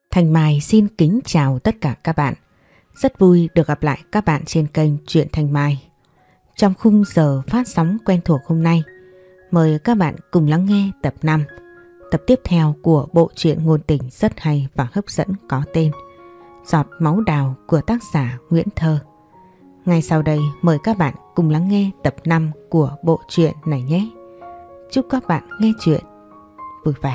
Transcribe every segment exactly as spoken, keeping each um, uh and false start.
Thanh Mai xin kính chào tất cả các bạn. Rất vui được gặp lại các bạn trên kênh Truyện Thanh Mai. Trong khung giờ phát sóng quen thuộc hôm nay, mời các bạn cùng lắng nghe tập năm, tập tiếp theo của bộ truyện ngôn tình rất hay và hấp dẫn có tên Giọt máu đào của tác giả Nguyễn Thơ. Ngay sau đây mời các bạn cùng lắng nghe tập năm của bộ truyện này nhé. Chúc các bạn nghe truyện vui vẻ.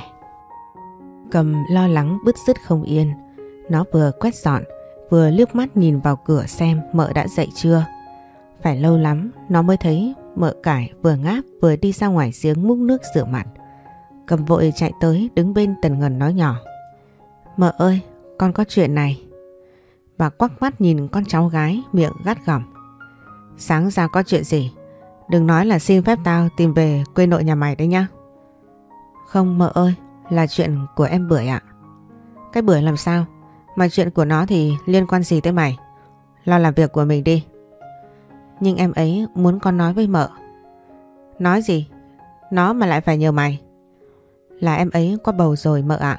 Cầm lo lắng bứt rứt không yên. Nó vừa quét dọn, vừa liếc mắt nhìn vào cửa xem mợ đã dậy chưa. Phải lâu lắm nó mới thấy mợ cải vừa ngáp vừa đi ra ngoài giếng múc nước rửa mặt. Cầm vội chạy tới đứng bên Tần Ngần nói nhỏ: "Mợ ơi, con có chuyện này." Bà quắc mắt nhìn con cháu gái, miệng gắt gỏng: "Sáng ra có chuyện gì? Đừng nói là xin phép tao tìm về quê nội nhà mày đấy nhá." "Không mợ ơi, là chuyện của em Bưởi ạ." "Cái Bưởi làm sao? Mà chuyện của nó thì liên quan gì tới mày? Lo làm việc của mình đi." "Nhưng em ấy muốn con nói với mợ." "Nói gì? Nó mà lại phải nhờ mày?" "Là em ấy có bầu rồi mợ ạ."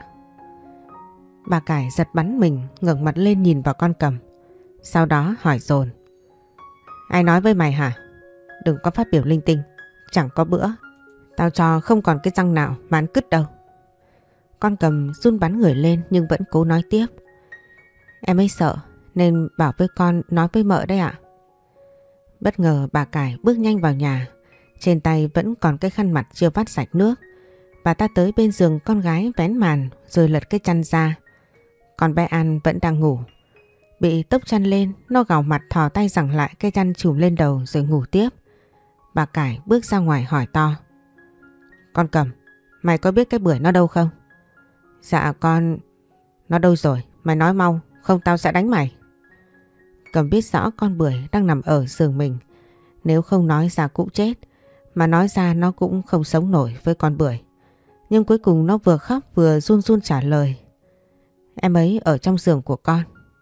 Bà cải giật bắn mình, ngẩng mặt lên nhìn vào con Cầm. Sau đó hỏi dồn: "Ai nói với mày hả? Đừng có phát biểu linh tinh. Chẳng có bữa tao cho không còn cái răng nào mà ăn cứt đâu." Con Cầm run bắn người lên nhưng vẫn cố nói tiếp: "Em ấy sợ nên bảo với con nói với mợ đấy ạ." Bất ngờ bà cải bước nhanh vào nhà. Trên tay vẫn còn cái khăn mặt chưa vắt sạch nước. Bà ta tới bên giường con gái vén màn rồi lật cái chăn ra. Con bé An vẫn đang ngủ. Bị tốc chăn lên, nó gào mặt thò tay giằng lại cái chăn trùm lên đầu rồi ngủ tiếp. Bà cải bước ra ngoài hỏi to: "Con Cầm, mày có biết cái Bưởi nó đâu không?" "Dạ con..." "Nó đâu rồi? Mày nói mau, không tao sẽ đánh mày." Cầm biết rõ con Bưởi đang nằm ở giường mình. Nếu không nói ra cũng chết, mà nói ra nó cũng không sống nổi với con Bưởi. Nhưng cuối cùng nó vừa khóc vừa run run trả lời: "Em ấy ở trong giường của con."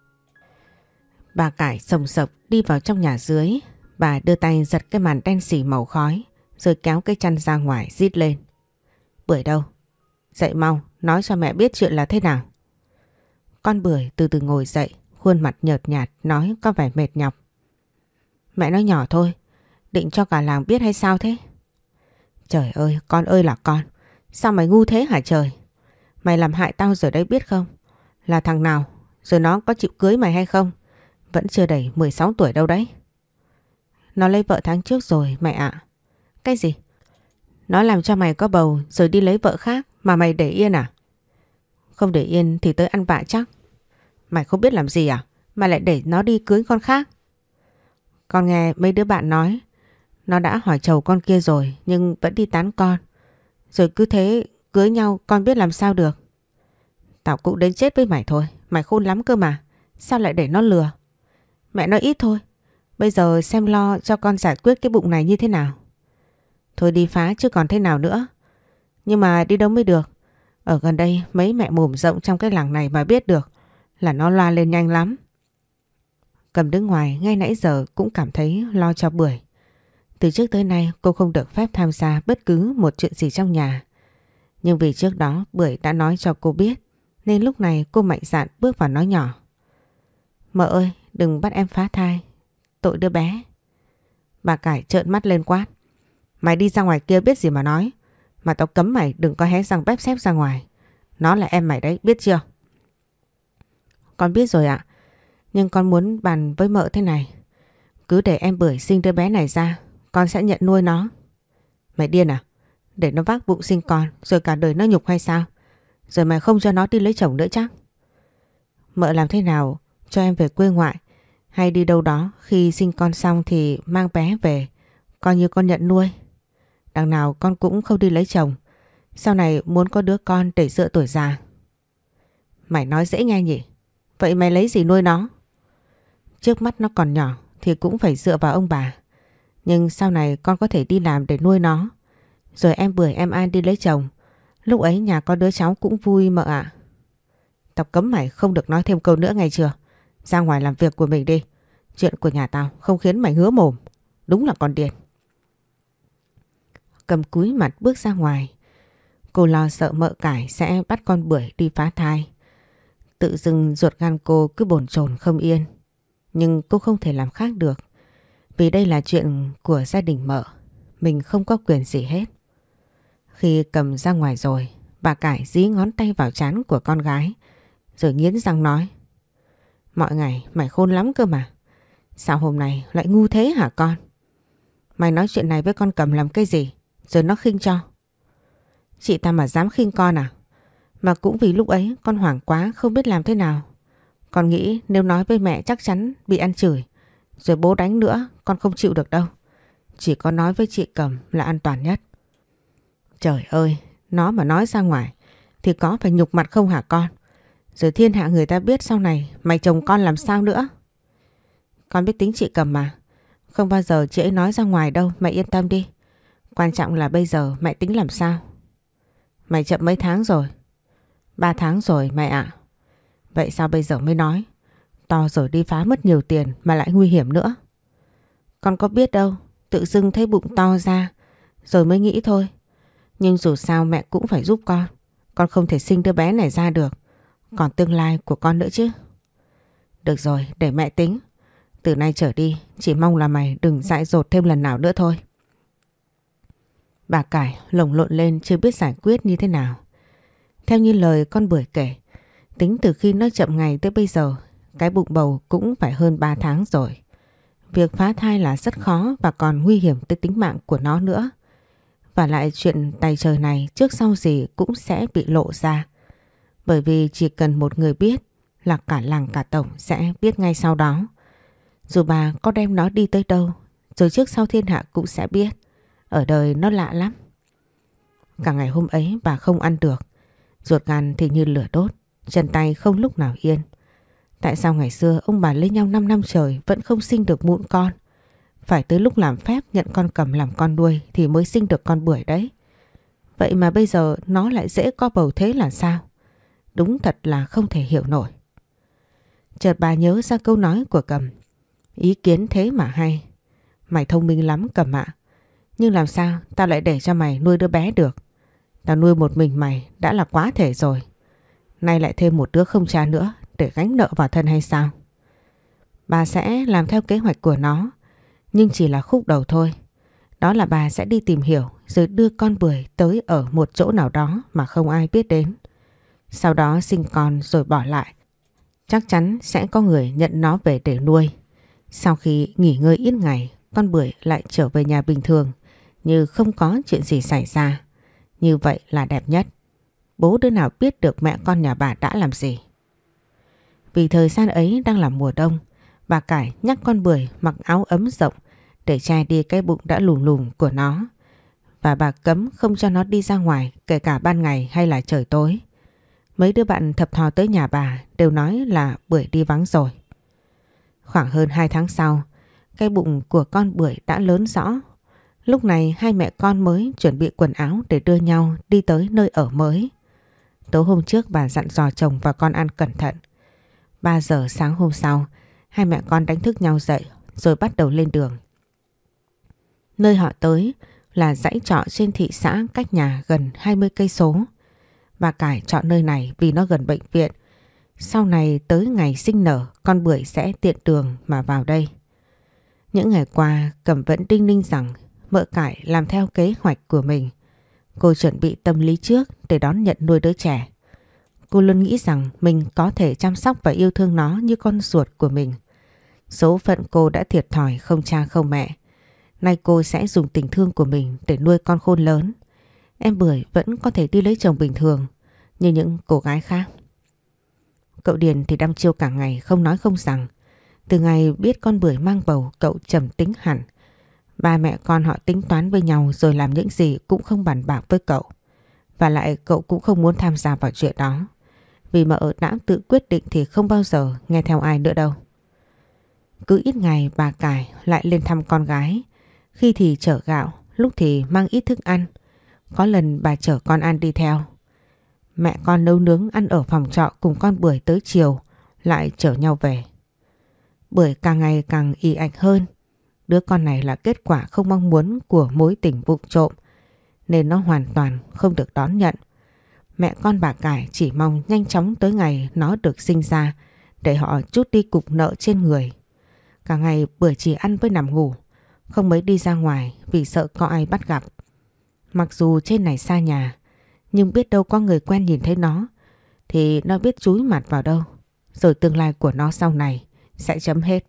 Bà cải sồng sộc đi vào trong nhà dưới. Bà đưa tay giật cái màn đen xỉ màu khói rồi kéo cái chăn ra ngoài rít lên: "Bưởi đâu? Dậy mau, nói cho mẹ biết chuyện là thế nào." Con Bưởi từ từ ngồi dậy, khuôn mặt nhợt nhạt nói có vẻ mệt nhọc: "Mẹ nói nhỏ thôi, định cho cả làng biết hay sao thế?" "Trời ơi, con ơi là con, sao mày ngu thế hả trời? Mày làm hại tao rồi đấy biết không? Là thằng nào? Rồi nó có chịu cưới mày hay không? Vẫn chưa đầy mười sáu tuổi đâu đấy." "Nó lấy vợ tháng trước rồi mẹ ạ." "Cái gì? Nó làm cho mày có bầu rồi đi lấy vợ khác mà mày để yên à?" "Không để yên thì tới ăn vạ chắc." "Mày không biết làm gì à? Mà lại để nó đi cưới con khác." "Con nghe mấy đứa bạn nói nó đã hỏi chầu con kia rồi nhưng vẫn đi tán con. Rồi cứ thế cưới nhau, con biết làm sao được." "Tao cũng đến chết với mày thôi. Mày khôn lắm cơ mà. Sao lại để nó lừa?" "Mẹ nói ít thôi. Bây giờ xem lo cho con giải quyết cái bụng này như thế nào." "Thôi đi phá chứ còn thế nào nữa. Nhưng mà đi đâu mới được? Ở gần đây mấy mẹ mồm rộng trong cái làng này mà biết được là nó loa lên nhanh lắm." Cầm đứng ngoài ngay nãy giờ cũng cảm thấy lo cho Bưởi. Từ trước tới nay cô không được phép tham gia bất cứ một chuyện gì trong nhà. Nhưng vì trước đó Bưởi đã nói cho cô biết nên lúc này cô mạnh dạn bước vào nói nhỏ: "Mợ ơi, đừng bắt em phá thai. Tội đứa bé." Bà cải trợn mắt lên quát: "Mày đi ra ngoài kia biết gì mà nói. Mà tao cấm mày đừng có hé răng bép xép ra ngoài. Nó là em mày đấy, biết chưa?" "Con biết rồi ạ. Nhưng con muốn bàn với mợ thế này. Cứ để em Bưởi sinh đứa bé này ra, con sẽ nhận nuôi nó." "Mày điên à? Để nó vác bụng sinh con rồi cả đời nó nhục hay sao? Rồi mày không cho nó đi lấy chồng nữa chắc?" "Mợ làm thế nào cho em về quê ngoại hay đi đâu đó, khi sinh con xong thì mang bé về, coi như con nhận nuôi. Đằng nào con cũng không đi lấy chồng. Sau này muốn có đứa con để dựa tuổi già." "Mày nói dễ nghe nhỉ? Vậy mày lấy gì nuôi nó?" "Trước mắt nó còn nhỏ thì cũng phải dựa vào ông bà. Nhưng sau này con có thể đi làm để nuôi nó. Rồi em Bưởi em An đi lấy chồng. Lúc ấy nhà có đứa cháu cũng vui mợ ạ." "Tao cấm mày không được nói thêm câu nữa nghe chưa? Ra ngoài làm việc của mình đi. Chuyện của nhà tao không khiến mày hứa mồm. Đúng là con điên." Cầm cúi mặt bước ra ngoài. Cô lo sợ mợ cải sẽ bắt con Bưởi đi phá thai. Tự dưng ruột gan cô cứ bồn chồn không yên. Nhưng cô không thể làm khác được. Vì đây là chuyện của gia đình Mợ. Mình không có quyền gì hết. Khi cầm ra ngoài rồi, bà Cải dí ngón tay vào trán của con gái, rồi nghiến răng nói: Mọi ngày mày khôn lắm cơ mà. Sao hôm nay lại ngu thế hả con? Mày nói chuyện này với con Cầm làm cái gì? Rồi nó khinh cho. Chị ta mà dám khinh con à? Mà cũng vì lúc ấy con hoảng quá không biết làm thế nào. Con nghĩ nếu nói với mẹ chắc chắn bị ăn chửi. Rồi bố đánh nữa, con không chịu được đâu. Chỉ có nói với chị Cầm là an toàn nhất. Trời ơi, nó mà nói ra ngoài thì có phải nhục mặt không hả con? Rồi thiên hạ người ta biết sau này mày chồng con làm sao nữa? Con biết tính chị Cầm mà. Không bao giờ chị ấy nói ra ngoài đâu, mẹ yên tâm đi. Quan trọng là bây giờ mẹ tính làm sao? Mày chậm mấy tháng rồi? Ba tháng rồi mẹ ạ. Vậy sao bây giờ mới nói? To rồi đi phá mất nhiều tiền mà lại nguy hiểm nữa. Con có biết đâu, tự dưng thấy bụng to ra rồi mới nghĩ thôi. Nhưng dù sao mẹ cũng phải giúp con. Con không thể sinh đứa bé này ra được. Còn tương lai của con nữa chứ. Được rồi, để mẹ tính. Từ nay trở đi, chỉ mong là mày đừng dại dột thêm lần nào nữa thôi. Bà Cải lồng lộn lên chưa biết giải quyết như thế nào. Theo như lời con Bưởi kể, tính từ khi nó chậm ngày tới bây giờ, cái bụng bầu cũng phải hơn ba tháng rồi. Việc phá thai là rất khó và còn nguy hiểm tới tính mạng của nó nữa. Và lại chuyện tày trời này trước sau gì cũng sẽ bị lộ ra. Bởi vì chỉ cần một người biết là cả làng cả tổng sẽ biết ngay sau đó. Dù bà có đem nó đi tới đâu, rồi trước sau thiên hạ cũng sẽ biết. Ở đời nó lạ lắm. Cả ngày hôm ấy bà không ăn được. Ruột gan thì như lửa đốt, chân tay không lúc nào yên. Tại sao ngày xưa ông bà lấy nhau năm năm trời vẫn không sinh được mụn con? Phải tới lúc làm phép nhận con Cầm làm con nuôi thì mới sinh được con Bưởi đấy. Vậy mà bây giờ nó lại dễ có bầu thế là sao? Đúng thật là không thể hiểu nổi. Chợt bà nhớ ra câu nói của Cầm. Ý kiến thế mà hay. Mày thông minh lắm Cầm ạ. Nhưng làm sao tao lại để cho mày nuôi đứa bé được? Tao nuôi một mình mày đã là quá thể rồi. Nay lại thêm một đứa không cha nữa để gánh nợ vào thân hay sao? Bà sẽ làm theo kế hoạch của nó. Nhưng chỉ là khúc đầu thôi. Đó là bà sẽ đi tìm hiểu rồi đưa con Bưởi tới ở một chỗ nào đó mà không ai biết đến. Sau đó sinh con rồi bỏ lại. Chắc chắn sẽ có người nhận nó về để nuôi. Sau khi nghỉ ngơi ít ngày, con Bưởi lại trở về nhà bình thường như không có chuyện gì xảy ra. Như vậy là đẹp nhất. Bố đứa nào biết được mẹ con nhà bà đã làm gì. Vì thời gian ấy đang là mùa đông, bà Cải nhắc con Bưởi mặc áo ấm rộng để che đi cái bụng đã lùm lùm của nó. Và bà cấm không cho nó đi ra ngoài kể cả ban ngày hay là trời tối. Mấy đứa bạn thập thò tới nhà bà đều nói là Bưởi đi vắng rồi. Khoảng hơn hai tháng sau, cái bụng của con Bưởi đã lớn rõ. Lúc này hai mẹ con mới chuẩn bị quần áo để đưa nhau đi tới nơi ở mới. Tối hôm trước bà dặn dò chồng và con ăn cẩn thận. ba giờ sáng hôm sau, hai mẹ con đánh thức nhau dậy rồi bắt đầu lên đường. Nơi họ tới là dãy trọ trên thị xã cách nhà gần hai mươi cây số. Bà Cải chọn nơi này vì nó gần bệnh viện. Sau này tới ngày sinh nở, con Bưởi sẽ tiện đường mà vào đây. Những ngày qua, Cẩm vẫn đinh ninh rằng mợ Cải làm theo kế hoạch của mình. Cô chuẩn bị tâm lý trước để đón nhận nuôi đứa trẻ. Cô luôn nghĩ rằng mình có thể chăm sóc và yêu thương nó như con ruột của mình. Số phận cô đã thiệt thòi không cha không mẹ. Nay cô sẽ dùng tình thương của mình để nuôi con khôn lớn. Em Bưởi vẫn có thể đi lấy chồng bình thường như những cô gái khác. Cậu Điền thì đăm chiêu cả ngày không nói không rằng. Từ ngày biết con Bưởi mang bầu, cậu trầm tính hẳn. Ba mẹ con họ tính toán với nhau rồi làm những gì cũng không bàn bạc với cậu. Và lại cậu cũng không muốn tham gia vào chuyện đó. Vì mà ở đã tự quyết định thì không bao giờ nghe theo ai nữa đâu. Cứ ít ngày bà Cải lại lên thăm con gái. Khi thì chở gạo, lúc thì mang ít thức ăn. Có lần bà chở con ăn đi theo. Mẹ con nấu nướng ăn ở phòng trọ cùng con Bưởi tới chiều lại chở nhau về. Bưởi càng ngày càng ì ạch hơn. Đứa con này là kết quả không mong muốn của mối tình vụng trộm nên nó hoàn toàn không được đón nhận. Mẹ con bà Cải chỉ mong nhanh chóng tới ngày nó được sinh ra để họ trút đi cục nợ trên người. Cả ngày Bưởi chỉ ăn với nằm ngủ, không mấy đi ra ngoài vì sợ có ai bắt gặp. Mặc dù trên này xa nhà, nhưng biết đâu có người quen nhìn thấy nó thì nó biết chúi mặt vào đâu, rồi tương lai của nó sau này sẽ chấm hết.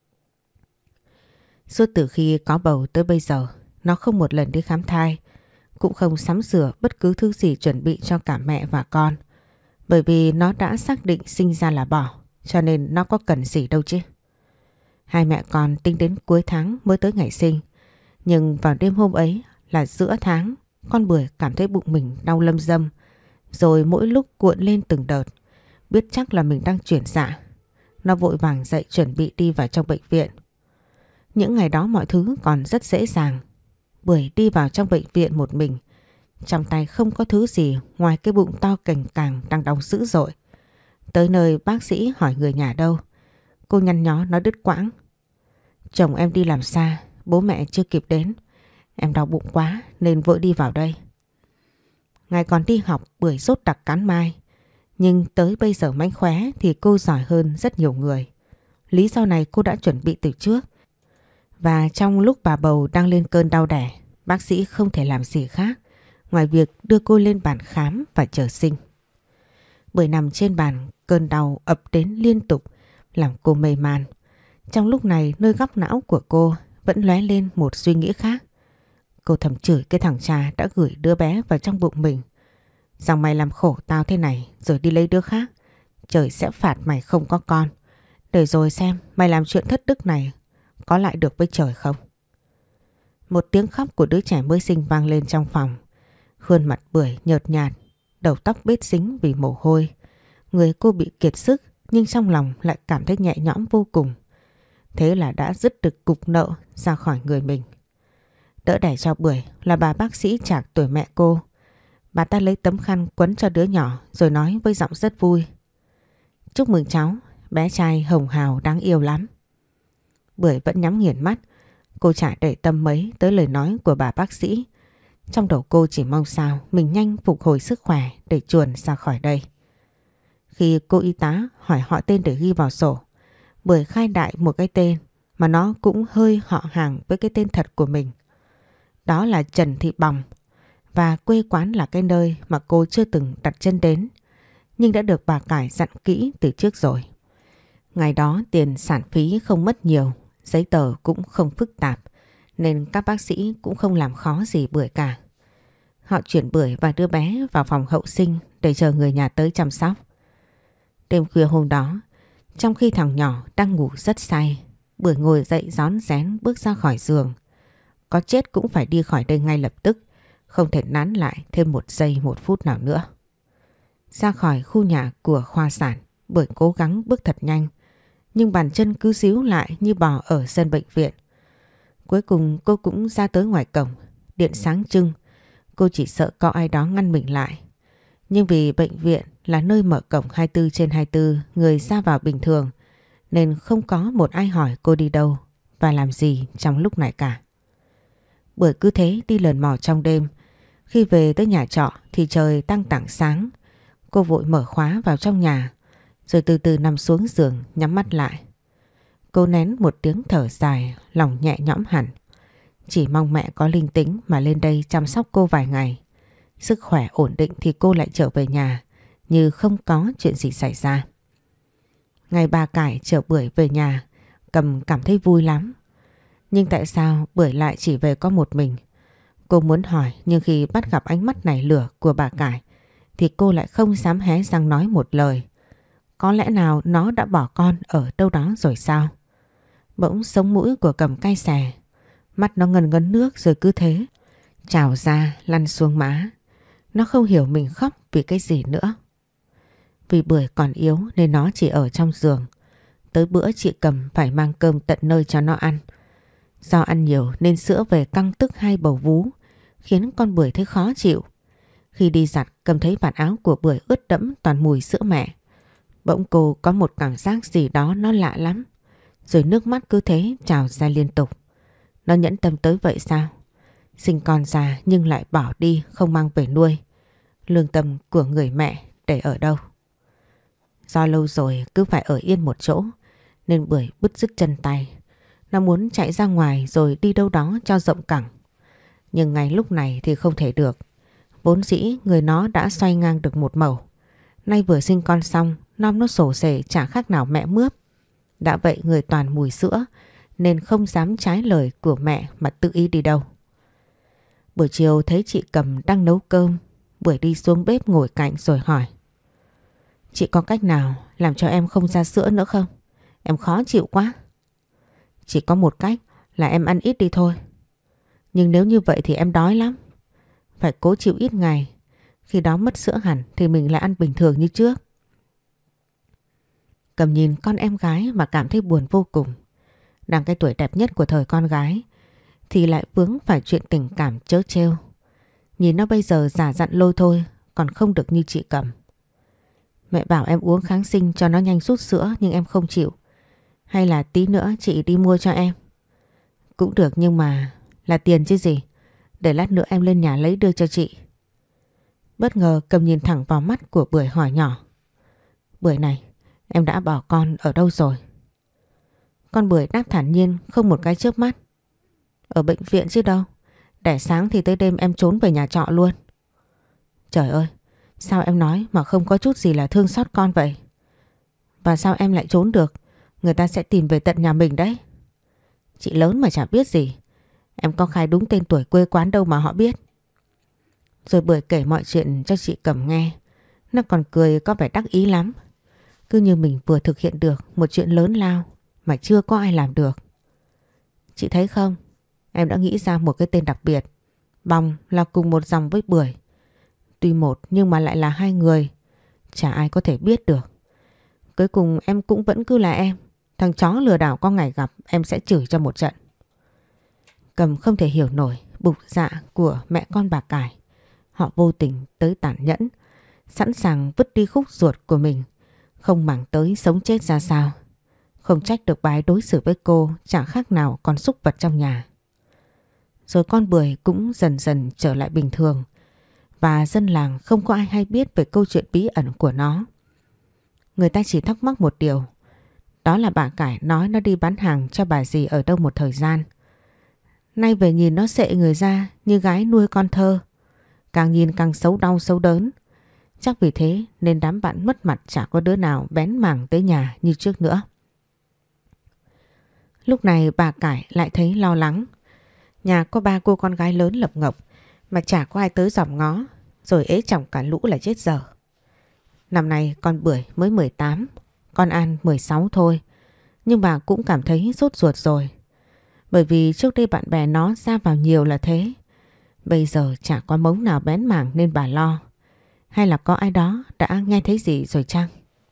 Suốt từ khi có bầu tới bây giờ, nó không một lần đi khám thai, cũng không sắm sửa bất cứ thứ gì chuẩn bị cho cả mẹ và con. Bởi vì nó đã xác định sinh ra là bỏ, cho nên nó có cần gì đâu chứ. Hai mẹ con tính đến cuối tháng mới tới ngày sinh. Nhưng vào đêm hôm ấy là giữa tháng, con Bưởi cảm thấy bụng mình đau lâm dâm, rồi mỗi lúc cuộn lên từng đợt. Biết chắc là mình đang chuyển dạ, nó vội vàng dậy chuẩn bị đi vào trong bệnh viện. Những ngày đó mọi thứ còn rất dễ dàng. Bưởi đi vào trong bệnh viện một mình, trong tay không có thứ gì ngoài cái bụng to cành càng đang đau dữ dội. Tới nơi bác sĩ hỏi người nhà đâu, cô nhăn nhó nói đứt quãng: chồng em đi làm xa, bố mẹ chưa kịp đến, em đau bụng quá nên vội đi vào đây. Ngày còn đi học, Bưởi dốt đặc cán mai, nhưng tới bây giờ mánh khóe thì cô giỏi hơn rất nhiều người. Lý do này cô đã chuẩn bị từ trước. Và trong lúc bà bầu đang lên cơn đau đẻ, bác sĩ không thể làm gì khác ngoài việc đưa cô lên bàn khám và chờ sinh. Bưởi nằm trên bàn, cơn đau ập đến liên tục làm cô mê man. Trong lúc này, nơi góc não của cô vẫn lóe lên một suy nghĩ khác. Cô thầm chửi cái thằng cha đã gửi đứa bé vào trong bụng mình, rằng mày làm khổ tao thế này rồi đi lấy đứa khác, trời sẽ phạt mày không có con. Để rồi xem mày làm chuyện thất đức này có lại được với trời không. Một tiếng khóc của đứa trẻ mới sinh vang lên trong phòng. Khuôn mặt Bưởi nhợt nhạt, đầu tóc bết dính vì mồ hôi. Người cô bị kiệt sức nhưng trong lòng lại cảm thấy nhẹ nhõm vô cùng. Thế là đã dứt được cục nợ ra khỏi người mình. Đỡ đẻ cho Bưởi là bà bác sĩ Trạc tuổi mẹ cô. Bà ta lấy tấm khăn quấn cho đứa nhỏ rồi nói với giọng rất vui: chúc mừng cháu, bé trai hồng hào đáng yêu lắm. Bưởi vẫn nhắm nghiền mắt, cô chả để tâm mấy tới lời nói của bà bác sĩ. Trong đầu cô chỉ mong sao mình nhanh phục hồi sức khỏe để chuồn ra khỏi đây. Khi cô y tá hỏi họ tên để ghi vào sổ, Bưởi khai đại một cái tên mà nó cũng hơi họ hàng với cái tên thật của mình. Đó là Trần Thị Bòng, và quê quán là cái nơi mà cô chưa từng đặt chân đến, nhưng đã được bà Cải dặn kỹ từ trước rồi. Ngày đó tiền sản phí không mất nhiều, giấy tờ cũng không phức tạp, nên các bác sĩ cũng không làm khó gì Bưởi cả. Họ chuyển Bưởi và đứa bé vào phòng hậu sinh để chờ người nhà tới chăm sóc. Đêm khuya hôm đó, trong khi thằng nhỏ đang ngủ rất say, Bưởi ngồi dậy rón rén bước ra khỏi giường. Có chết cũng phải đi khỏi đây ngay lập tức, không thể nán lại thêm một giây một phút nào nữa. Ra khỏi khu nhà của khoa sản, Bưởi cố gắng bước thật nhanh, nhưng bàn chân cứ díu lại như bò ở sân bệnh viện. Cuối cùng cô cũng ra tới ngoài cổng, điện sáng trưng. Cô chỉ sợ có ai đó ngăn mình lại. Nhưng vì bệnh viện là nơi mở cổng hai mươi bốn trên hai mươi bốn, người ra vào bình thường, nên không có một ai hỏi cô đi đâu và làm gì trong lúc này cả. Bưởi cứ thế đi lờn mò trong đêm. Khi về tới nhà trọ thì trời tăng tảng sáng. Cô vội mở khóa vào trong nhà, rồi từ từ nằm xuống giường nhắm mắt lại. Cô nén một tiếng thở dài, lòng nhẹ nhõm hẳn. Chỉ mong mẹ có linh tính mà lên đây chăm sóc cô vài ngày. Sức khỏe ổn định thì cô lại trở về nhà như không có chuyện gì xảy ra. Ngày bà Cải chở Bưởi về nhà, Cầm cảm thấy vui lắm. Nhưng tại sao Bưởi lại chỉ về có một mình? Cô muốn hỏi, nhưng khi bắt gặp ánh mắt nảy lửa của bà Cải thì cô lại không dám hé răng nói một lời. Có lẽ nào nó đã bỏ con ở đâu đó rồi sao? Bỗng sống mũi của Cầm cay xè, mắt nó ngần ngấn nước rồi cứ thế trào ra lăn xuống má. Nó không hiểu mình khóc vì cái gì nữa. Vì Bưởi còn yếu nên nó chỉ ở trong giường. Tới bữa chị Cầm phải mang cơm tận nơi cho nó ăn. Do ăn nhiều nên sữa về căng tức hai bầu vú, khiến con Bưởi thấy khó chịu. Khi đi giặt, Cầm thấy vạt áo của Bưởi ướt đẫm toàn mùi sữa mẹ. Bỗng cô có một cảm giác gì đó nó lạ lắm. Rồi nước mắt cứ thế trào ra liên tục. Nó nhẫn tâm tới vậy sao? Sinh con già nhưng lại bỏ đi không mang về nuôi. Lương tâm của người mẹ để ở đâu? Do lâu rồi cứ phải ở yên một chỗ nên Bưởi bứt rứt chân tay. Nó muốn chạy ra ngoài rồi đi đâu đó cho rộng cẳng. Nhưng ngay lúc này thì không thể được. Vốn dĩ người nó đã xoay ngang được một mẩu. Nay vừa sinh con xong, nom nó sổ sể chả khác nào mẹ mướp. Đã vậy người toàn mùi sữa nên không dám trái lời của mẹ mà tự ý đi đâu. Buổi chiều thấy chị Cầm đang nấu cơm, Bưởi đi xuống bếp ngồi cạnh rồi hỏi: Chị có cách nào làm cho em không ra sữa nữa không? Em khó chịu quá. Chỉ có một cách là em ăn ít đi thôi. Nhưng nếu như vậy thì em đói lắm. Phải cố chịu ít ngày. Khi đó mất sữa hẳn thì mình lại ăn bình thường như trước. Cầm nhìn con em gái mà cảm thấy buồn vô cùng. Đang cái tuổi đẹp nhất của thời con gái thì lại vướng phải chuyện tình cảm trớ trêu. Nhìn nó bây giờ giả dặn lôi thôi, còn không được như chị Cầm. Mẹ bảo em uống kháng sinh cho nó nhanh rút sữa nhưng em không chịu. Hay là tí nữa chị đi mua cho em? Cũng được nhưng mà là tiền chứ gì. Để lát nữa em lên nhà lấy đưa cho chị. Bất ngờ Cầm nhìn thẳng vào mắt của Bưởi hỏi nhỏ: Bưởi này, em đã bỏ con ở đâu rồi? Con Bưởi đáp thản nhiên không một cái chớp mắt: Ở bệnh viện chứ đâu. Đẻ sáng thì tới đêm em trốn về nhà trọ luôn. Trời ơi, sao em nói mà không có chút gì là thương xót con vậy? Và sao em lại trốn được? Người ta sẽ tìm về tận nhà mình đấy. Chị lớn mà chả biết gì. Em có khai đúng tên tuổi quê quán đâu mà họ biết. Rồi Bưởi kể mọi chuyện cho chị Cầm nghe. Nó còn cười có vẻ đắc ý lắm. Cứ như mình vừa thực hiện được một chuyện lớn lao mà chưa có ai làm được. Chị thấy không? Em đã nghĩ ra một cái tên đặc biệt. Bòng là cùng một dòng với Bưởi. Tuy một nhưng mà lại là hai người. Chả ai có thể biết được. Cuối cùng em cũng vẫn cứ là em. Thằng chó lừa đảo có ngày gặp em sẽ chửi cho một trận. Cầm không thể hiểu nổi bục dạ của mẹ con bà Cải. Họ vô tình tới tàn nhẫn, sẵn sàng vứt đi khúc ruột của mình, không màng tới sống chết ra sao. Không trách được bà ấy đối xử với cô chẳng khác nào con súc vật trong nhà. Rồi con Bưởi cũng dần dần trở lại bình thường. Và dân làng không có ai hay biết về câu chuyện bí ẩn của nó. Người ta chỉ thắc mắc một điều. Đó là bà Cải nói nó đi bán hàng cho bà dì ở đâu một thời gian. Nay về nhìn nó xệ người ra như gái nuôi con thơ. Càng nhìn càng xấu đau xấu đớn. Chắc vì thế nên đám bạn mất mặt chả có đứa nào bén mảng tới nhà như trước nữa. Lúc này bà Cải lại thấy lo lắng. Nhà có ba cô con gái lớn lập ngập mà chả có ai tới dòm ngó. Rồi ế chồng cả lũ là chết dở. Năm nay con Bưởi mới mười tám, con An mười sáu thôi. Nhưng bà cũng cảm thấy sốt ruột rồi. Bởi vì trước đây bạn bè nó ra vào nhiều là thế. Bây giờ chả có mống nào bén mảng nên bà lo. Hay là có ai đó đã nghe thấy gì rồi chăng?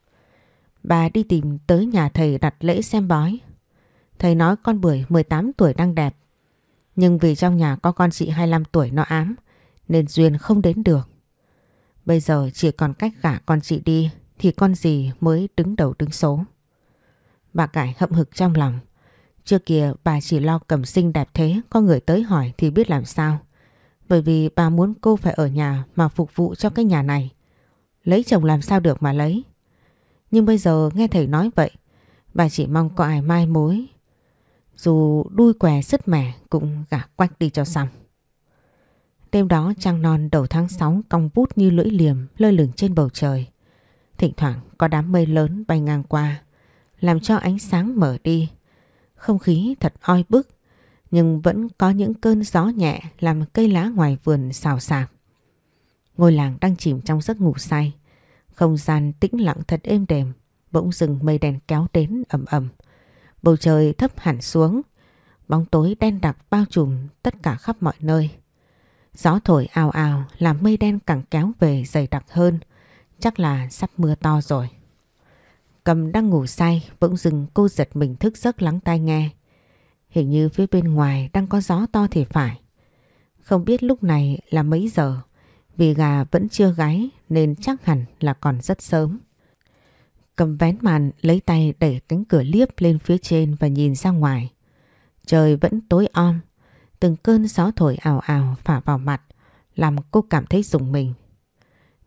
Bà đi tìm tới nhà thầy đặt lễ xem bói. Thầy nói con Bưởi mười tám tuổi đang đẹp. Nhưng vì trong nhà có con chị hai mươi lăm tuổi nó ám nên duyên không đến được. Bây giờ chỉ còn cách gả con chị đi thì con gì mới đứng đầu đứng số. Bà Cải hậm hực trong lòng. Trước kia bà chỉ lo Cầm xinh đẹp thế, có người tới hỏi thì biết làm sao. Bởi vì bà muốn cô phải ở nhà mà phục vụ cho cái nhà này. Lấy chồng làm sao được mà lấy. Nhưng bây giờ nghe thầy nói vậy, bà chỉ mong có ai mai mối. Dù đuôi què sứt mẻ cũng gả quách đi cho xong. Đêm đó trăng non đầu tháng sáu cong vút như lưỡi liềm lơ lửng trên bầu trời. Thỉnh thoảng có đám mây lớn bay ngang qua, làm cho ánh sáng mở đi. Không khí thật oi bức, nhưng vẫn có những cơn gió nhẹ làm cây lá ngoài vườn xào xạc. Ngôi làng đang chìm trong giấc ngủ say. Không gian tĩnh lặng thật êm đềm. Bỗng dưng mây đen kéo đến ầm ầm. Bầu trời thấp hẳn xuống. Bóng tối đen đặc bao trùm tất cả khắp mọi nơi. Gió thổi ào ào làm mây đen càng kéo về dày đặc hơn. Chắc là sắp mưa to rồi. Cầm đang ngủ say, bỗng dưng cô giật mình thức giấc lắng tai nghe. Hình như phía bên ngoài đang có gió to thì phải. Không biết lúc này là mấy giờ. Vì gà vẫn chưa gáy nên chắc hẳn là còn rất sớm. Cầm vén màn lấy tay đẩy cánh cửa liếp lên phía trên và nhìn ra ngoài. Trời vẫn tối om. Từng cơn gió thổi ào ào phả vào mặt làm cô cảm thấy rùng mình.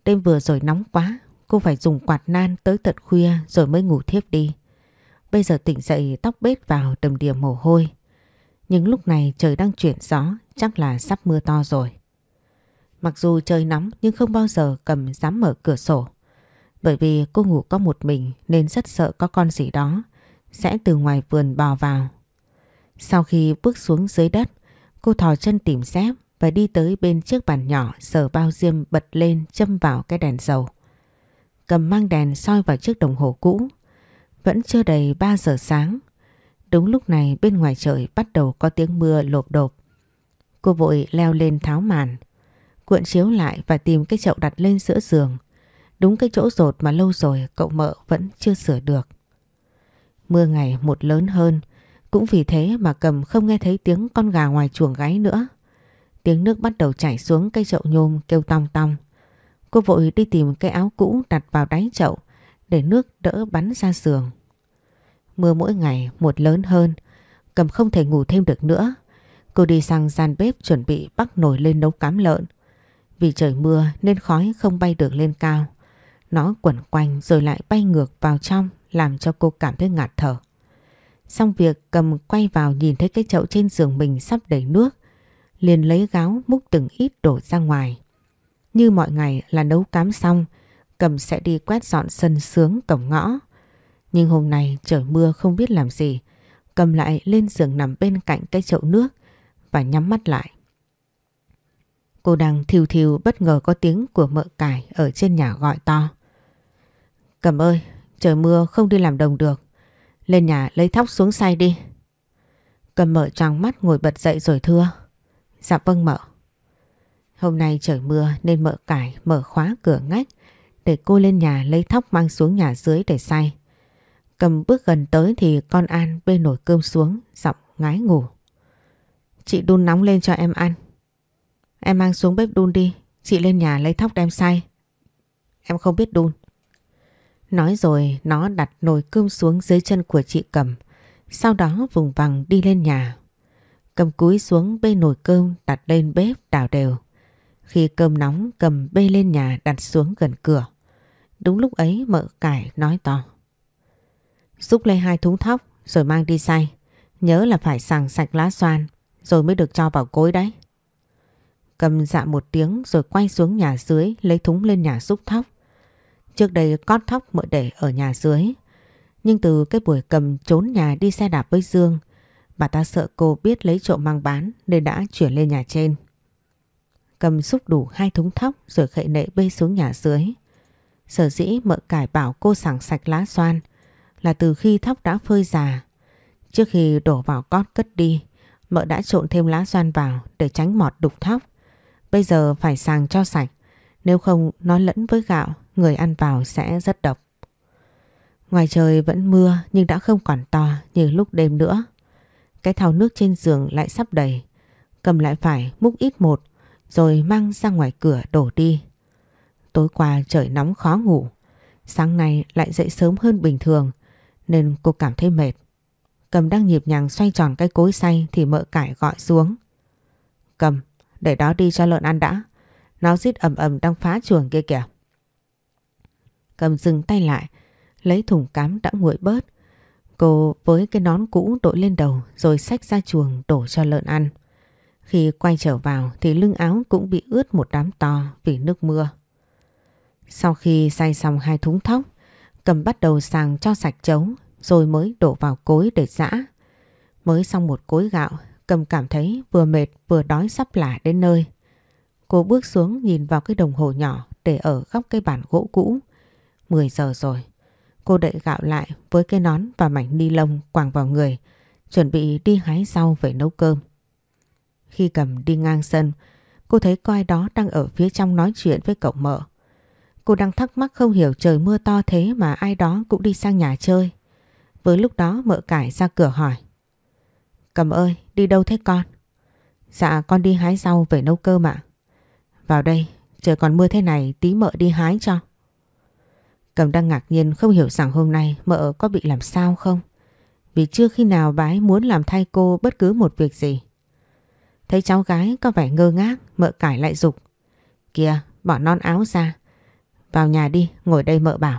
đêm vừa rồi nóng quá, cô phải dùng quạt nan tới tận khuya rồi mới ngủ thiếp đi. Bây giờ tỉnh dậy tóc bết vào đầm đìa mồ hôi. Nhưng lúc này trời đang chuyển gió, chắc là sắp mưa to rồi. Mặc dù trời nóng nhưng không bao giờ Cầm dám mở cửa sổ. Bởi vì cô ngủ có một mình nên rất sợ có con gì đó sẽ từ ngoài vườn bò vào. Sau khi bước xuống dưới đất, cô thò chân tìm dép và đi tới bên chiếc bàn nhỏ, sờ bao diêm bật lên châm vào cái đèn dầu. Cầm mang đèn soi vào chiếc đồng hồ cũ. Vẫn chưa đầy ba giờ sáng. Đúng lúc này bên ngoài trời bắt đầu có tiếng mưa lộp độp. Cô vội leo lên tháo màn, cuộn chiếu lại và tìm cái chậu đặt lên giữa giường. Đúng cái chỗ dột mà lâu rồi cậu Mợ vẫn chưa sửa được. Mưa ngày một lớn hơn, cũng vì thế mà Cầm không nghe thấy tiếng con gà ngoài chuồng gáy nữa. Tiếng nước bắt đầu chảy xuống cây chậu nhôm kêu tong tong. Cô vội đi tìm cái áo cũ đặt vào đáy chậu để nước đỡ bắn ra giường. Mưa mỗi ngày một lớn hơn, Cầm không thể ngủ thêm được nữa. Cô đi sang gian bếp chuẩn bị bắc nồi lên nấu cám lợn. Vì trời mưa nên khói không bay được lên cao. Nó quẩn quanh rồi lại bay ngược vào trong làm cho cô cảm thấy ngạt thở. Xong việc Cầm quay vào nhìn thấy cái chậu trên giường mình sắp đầy nước. Liền lấy gáo múc từng ít đổ ra ngoài. Như mọi ngày là nấu cám xong, Cầm sẽ đi quét dọn sân sướng cổng ngõ. Nhưng hôm nay trời mưa không biết làm gì, Cầm lại lên giường nằm bên cạnh cái chậu nước và nhắm mắt lại. Cô đang thiêu thiêu bất ngờ có tiếng của Mợ Cải ở trên nhà gọi to. Cầm ơi, trời mưa không đi làm đồng được, lên nhà lấy thóc xuống xay đi. Cầm mở tròn mắt ngồi bật dậy rồi thưa. Dạ vâng Mợ. Hôm nay trời mưa nên Mợ Cải mở khóa cửa ngách để cô lên nhà lấy thóc mang xuống nhà dưới để xay. Cầm bước gần tới thì con An bê nồi cơm xuống, giọng ngái ngủ. Chị đun nóng lên cho em ăn. Em mang xuống bếp đun đi, chị lên nhà lấy thóc đem xay. Em không biết đun. Nói rồi nó đặt nồi cơm xuống dưới chân của chị Cầm, sau đó vùng vằng đi lên nhà. Cầm cúi xuống bê nồi cơm đặt lên bếp đảo đều. Khi cơm nóng Cầm bê lên nhà đặt xuống gần cửa. Đúng lúc ấy Mợ Cải nói to. Xúc lấy hai thúng thóc rồi mang đi xay. Nhớ là phải xàng sạch lá xoan rồi mới được cho vào cối đấy. Cầm dạ một tiếng rồi quay xuống nhà dưới lấy thúng lên nhà xúc thóc. Trước đây cót thóc Mợ để ở nhà dưới. Nhưng từ cái buổi Cầm trốn nhà đi xe đạp với Dương, bà ta sợ cô biết lấy trộm mang bán nên đã chuyển lên nhà trên. Cầm xúc đủ hai thúng thóc rồi khệ nệ bê xuống nhà dưới. Sở dĩ Mợ Cải bảo cô xàng sạch lá xoan là từ khi thóc đã phơi già. Trước khi đổ vào cót cất đi, Mợ đã trộn thêm lá xoan vào để tránh mọt đục thóc. Bây giờ phải xàng cho sạch, nếu không nó lẫn với gạo, người ăn vào sẽ rất độc. Ngoài trời vẫn mưa nhưng đã không còn to như lúc đêm nữa. Cái thau nước trên giường lại sắp đầy. Cầm lại phải múc ít một rồi mang ra ngoài cửa đổ đi. Tối qua trời nóng khó ngủ. Sáng nay lại dậy sớm hơn bình thường nên cô cảm thấy mệt. Cầm đang nhịp nhàng xoay tròn cái cối xay thì Mợ Cải gọi xuống. Cầm, để đó đi cho lợn ăn đã. Nó rít ầm ầm đang phá chuồng kia kìa. Cầm dừng tay lại, lấy thùng cám đã nguội bớt. Cô với cái nón cũ đội lên đầu rồi xách ra chuồng đổ cho lợn ăn. Khi quay trở vào thì lưng áo cũng bị ướt một đám to vì nước mưa. Sau khi xay xong hai thúng thóc, Cầm bắt đầu xàng cho sạch chấu rồi mới đổ vào cối để giã. Mới xong một cối gạo, Cầm cảm thấy vừa mệt vừa đói sắp lả đến nơi. Cô bước xuống nhìn vào cái đồng hồ nhỏ để ở góc cái bàn gỗ cũ. mười giờ rồi. Cô đậy gạo lại với cái nón và mảnh ni lông quàng vào người, chuẩn bị đi hái rau về nấu cơm. Khi Cầm đi ngang sân, cô thấy có ai đó đang ở phía trong nói chuyện với cậu Mợ. Cô đang thắc mắc không hiểu trời mưa to thế mà ai đó cũng đi sang nhà chơi. Với lúc đó Mợ Cải ra cửa hỏi. Cầm ơi, đi đâu thế con? Dạ con đi hái rau về nấu cơm ạ. Vào đây, trời còn mưa thế này tí Mợ đi hái cho. Cầm đang ngạc nhiên không hiểu rằng hôm nay Mợ có bị làm sao không. Vì chưa khi nào bà ấy muốn làm thay cô bất cứ một việc gì. Thấy cháu gái có vẻ ngơ ngác, Mợ Cải lại giục. Kìa, bỏ non áo ra. Vào nhà đi, ngồi đây mợ bảo.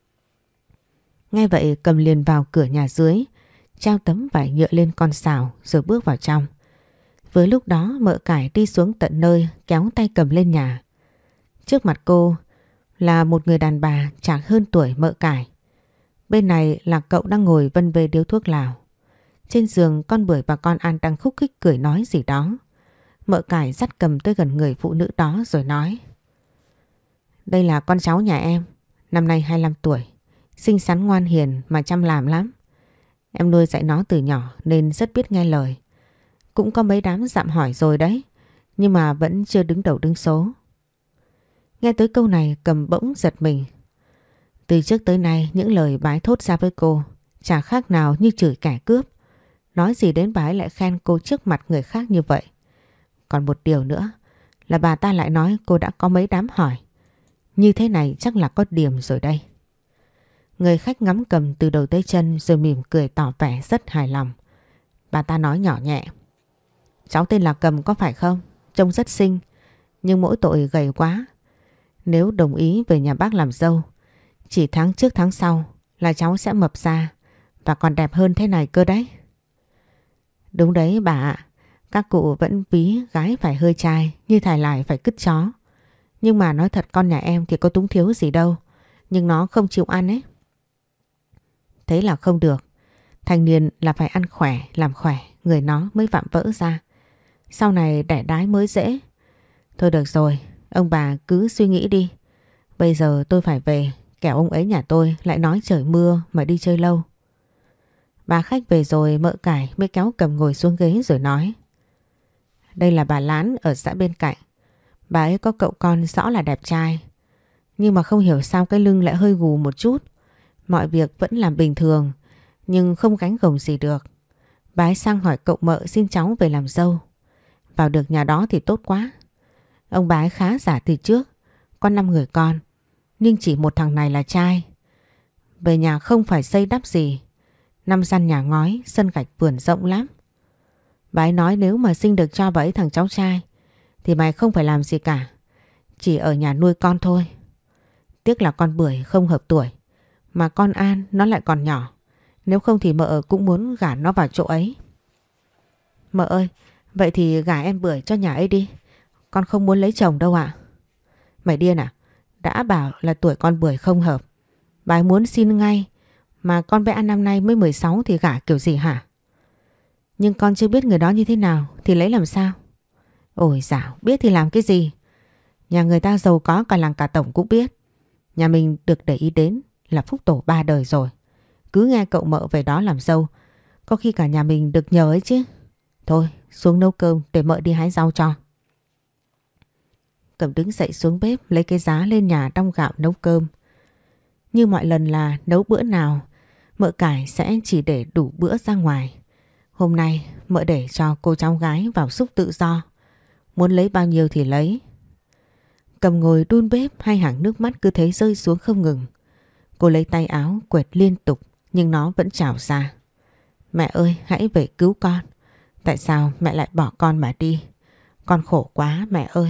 Nghe vậy Cầm liền vào cửa nhà dưới, treo tấm vải nhựa lên con sào rồi bước vào trong. Với lúc đó mợ Cải đi xuống tận nơi kéo tay Cầm lên nhà. Trước mặt cô là một người đàn bà chạc hơn tuổi mợ Cải. Bên này là cậu đang ngồi vân vê điếu thuốc lào. Trên giường con Bưởi và con An đang khúc khích cười nói gì đó. Mợ Cải dắt Cầm tới gần người phụ nữ đó rồi nói: Đây là con cháu nhà em, năm nay hai mươi lăm tuổi, xinh xắn ngoan hiền mà chăm làm lắm. Em nuôi dạy nó từ nhỏ nên rất biết nghe lời. Cũng có mấy đám dạm hỏi rồi đấy, nhưng mà vẫn chưa đứng đầu đứng số. Nghe tới câu này Cầm bỗng giật mình. Từ trước tới nay những lời bái thốt ra với cô chả khác nào như chửi kẻ cướp. Nói gì đến bà ấy lại khen cô trước mặt người khác như vậy. Còn một điều nữa là bà ta lại nói cô đã có mấy đám hỏi. Như thế này chắc là có điểm rồi đây. Người khách ngắm Cầm từ đầu tới chân rồi mỉm cười tỏ vẻ rất hài lòng. Bà ta nói nhỏ nhẹ: Cháu tên là Cầm có phải không? Trông rất xinh, nhưng mỗi tội gầy quá. Nếu đồng ý về nhà bác làm dâu, chỉ tháng trước tháng sau là cháu sẽ mập ra và còn đẹp hơn thế này cơ đấy. Đúng đấy bà ạ. Các cụ vẫn ví gái phải hơi trai như thải lải phải cứt chó. Nhưng mà nói thật con nhà em thì có túng thiếu gì đâu, nhưng nó không chịu ăn ấy. Thế là không được. Thanh niên là phải ăn khỏe, làm khỏe, người nó mới vạm vỡ ra. Sau này đẻ đái mới dễ. Thôi được rồi, ông bà cứ suy nghĩ đi. Bây giờ tôi phải về, kẻo ông ấy nhà tôi lại nói trời mưa mà đi chơi lâu. Bà khách về rồi mợ Cải mới kéo Cầm ngồi xuống ghế rồi nói: Đây là bà Lán ở xã bên cạnh. Bà ấy có cậu con rõ là đẹp trai, nhưng mà không hiểu sao cái lưng lại hơi gù một chút. Mọi việc vẫn làm bình thường, nhưng không gánh gồng gì được. Bà ấy sang hỏi cậu mợ xin cháu về làm dâu. Vào được nhà đó thì tốt quá. Ông bà ấy khá giả từ trước, có năm người con, nhưng chỉ một thằng này là trai. Về nhà không phải xây đắp gì, năm gian nhà ngói, sân gạch vườn rộng lắm. Bà ấy nói nếu mà sinh được cho bà ấy thằng cháu trai thì mày không phải làm gì cả, chỉ ở nhà nuôi con thôi. Tiếc là con Bưởi không hợp tuổi, mà con An nó lại còn nhỏ. Nếu không thì mợ cũng muốn gả nó vào chỗ ấy. Mợ ơi, vậy thì gả em Bưởi cho nhà ấy đi. Con không muốn lấy chồng đâu ạ. Mày điên à? Đã bảo là tuổi con Bưởi không hợp. Bà ấy muốn xin ngay, mà con bé An năm nay mới mười sáu thì gả kiểu gì hả? Nhưng con chưa biết người đó như thế nào thì lấy làm sao? Ôi dạo, biết thì làm cái gì? Nhà người ta giàu có cả làng cả tổng cũng biết. Nhà mình được để ý đến là phúc tổ ba đời rồi. Cứ nghe cậu mợ về đó làm dâu, có khi cả nhà mình được nhờ ấy chứ. Thôi xuống nấu cơm để mợ đi hái rau cho. Cầm đứng dậy xuống bếp lấy cái giá lên nhà đong gạo nấu cơm. Như mọi lần là nấu bữa nào mợ Cải sẽ chỉ để đủ bữa ra ngoài. Hôm nay mợ để cho cô cháu gái vào xúc tự do, muốn lấy bao nhiêu thì lấy. Cầm ngồi đun bếp, hai hàng nước mắt cứ thế rơi xuống không ngừng. Cô lấy tay áo quệt liên tục nhưng nó vẫn trào ra. Mẹ ơi, hãy về cứu con. Tại sao mẹ lại bỏ con mà đi? Con khổ quá mẹ ơi.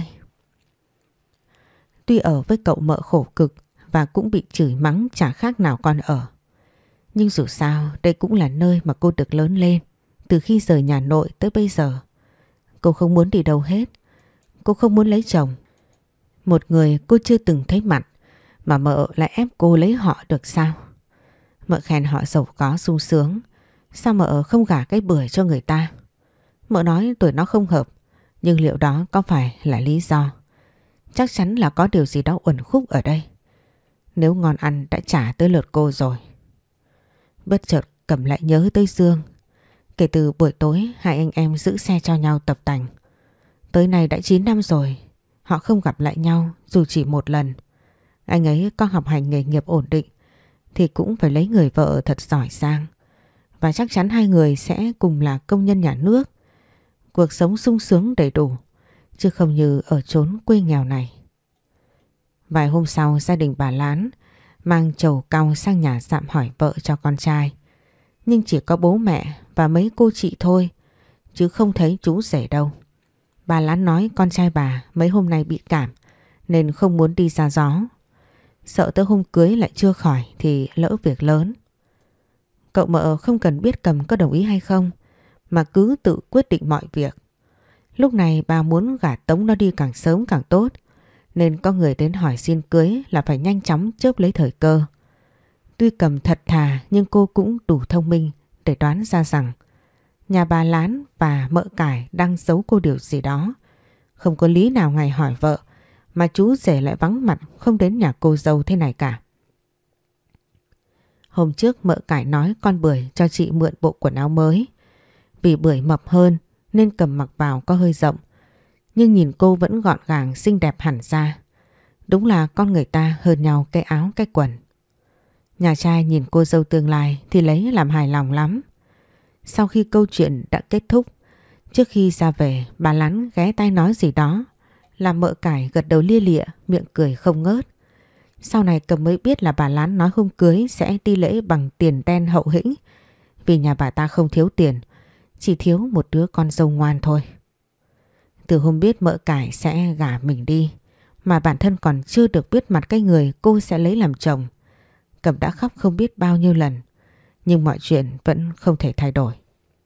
Tuy ở với cậu mợ khổ cực và cũng bị chửi mắng chả khác nào con ở, nhưng dù sao đây cũng là nơi mà cô được lớn lên. Từ khi rời nhà nội tới bây giờ, cô không muốn đi đâu hết. Cô không muốn lấy chồng. Một người cô chưa từng thấy mặt mà mợ lại ép cô lấy họ được sao? Mợ khen họ giàu có sung sướng, sao mợ không gả cái Bưởi cho người ta? Mợ nói tuổi nó không hợp, nhưng liệu đó có phải là lý do? Chắc chắn là có điều gì đó uẩn khúc ở đây. Nếu ngon ăn đã trả tới lượt cô rồi. Bất chợt Cẩm lại nhớ tới Dương. Kể từ buổi tối hai anh em giữ xe cho nhau tập tành, tới nay đã chín năm rồi, họ không gặp lại nhau dù chỉ một lần. Anh ấy có học hành nghề nghiệp ổn định thì cũng phải lấy người vợ thật giỏi giang, và chắc chắn hai người sẽ cùng là công nhân nhà nước. Cuộc sống sung sướng đầy đủ, chứ không như ở chốn quê nghèo này. Vài hôm sau gia đình bà Lán mang chầu cau sang nhà dạm hỏi vợ cho con trai. Nhưng chỉ có bố mẹ và mấy cô chị thôi, chứ không thấy chú rể đâu. Bà Lán nói con trai bà mấy hôm nay bị cảm nên không muốn đi ra gió. Sợ tới hôm cưới lại chưa khỏi thì lỡ việc lớn. Cậu Mợ không cần biết Cầm có đồng ý hay không, mà cứ tự quyết định mọi việc. Lúc này bà muốn gả tống nó đi càng sớm càng tốt, nên có người đến hỏi xin cưới là phải nhanh chóng chớp lấy thời cơ. Tuy Cầm thật thà nhưng cô cũng đủ thông minh để đoán ra rằng nhà bà Lán và Mợ Cải đang giấu cô điều gì đó. Không có lý nào ngày hỏi vợ mà chú rể lại vắng mặt không đến nhà cô dâu thế này cả. Hôm trước Mợ Cải nói con Bưởi cho chị mượn bộ quần áo mới. Vì Bưởi mập hơn nên Cầm mặc vào có hơi rộng, nhưng nhìn cô vẫn gọn gàng xinh đẹp hẳn ra. Đúng là con người ta hơn nhau cái áo cái quần. Nhà trai nhìn cô dâu tương lai thì lấy làm hài lòng lắm. Sau khi câu chuyện đã kết thúc, trước khi ra về bà Lán ghé tai nói gì đó, làm Mợ Cải gật đầu lia lịa, miệng cười không ngớt. Sau này Cầm mới biết là bà Lán nói hôm cưới sẽ đi lễ bằng tiền đen hậu hĩnh, vì nhà bà ta không thiếu tiền, chỉ thiếu một đứa con dâu ngoan thôi. Từ hôm biết Mợ Cải sẽ gả mình đi, mà bản thân còn chưa được biết mặt cái người cô sẽ lấy làm chồng, Cầm đã khóc không biết bao nhiêu lần, nhưng mọi chuyện vẫn không thể thay đổi.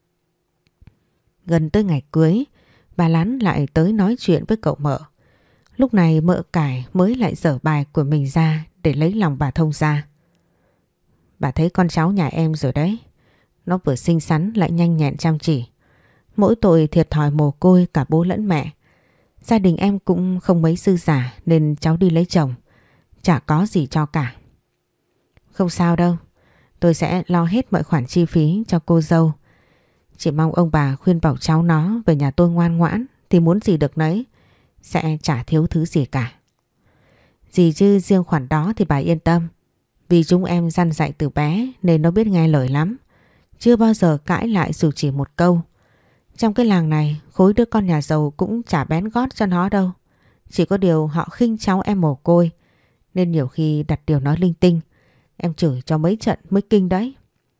Gần tới ngày cưới, bà Lán lại tới nói chuyện với cậu Mợ. Lúc này Mợ Cải mới lại dở bài của mình ra để lấy lòng bà thông gia. Bà thấy con cháu nhà em rồi đấy. Nó vừa xinh xắn lại nhanh nhẹn chăm chỉ. Mỗi tội thiệt thòi mồ côi cả bố lẫn mẹ. Gia đình em cũng không mấy dư giả nên cháu đi lấy chồng. Chả có gì cho cả. Không sao đâu. Tôi sẽ lo hết mọi khoản chi phí cho cô dâu. Chỉ mong ông bà khuyên bảo cháu nó về nhà tôi ngoan ngoãn thì muốn gì được nấy. Sẽ chả thiếu thứ gì cả. Gì chứ riêng khoản đó thì bà yên tâm. Vì chúng em dăn dạy từ bé nên nó biết nghe lời lắm. Chưa bao giờ cãi lại dù chỉ một câu. Trong cái làng này khối đứa con nhà giàu cũng chả bén gót cho nó đâu. Chỉ có điều họ khinh cháu em mồ côi, nên nhiều khi đặt điều nói linh tinh. Em chửi cho mấy trận mới kinh đấy.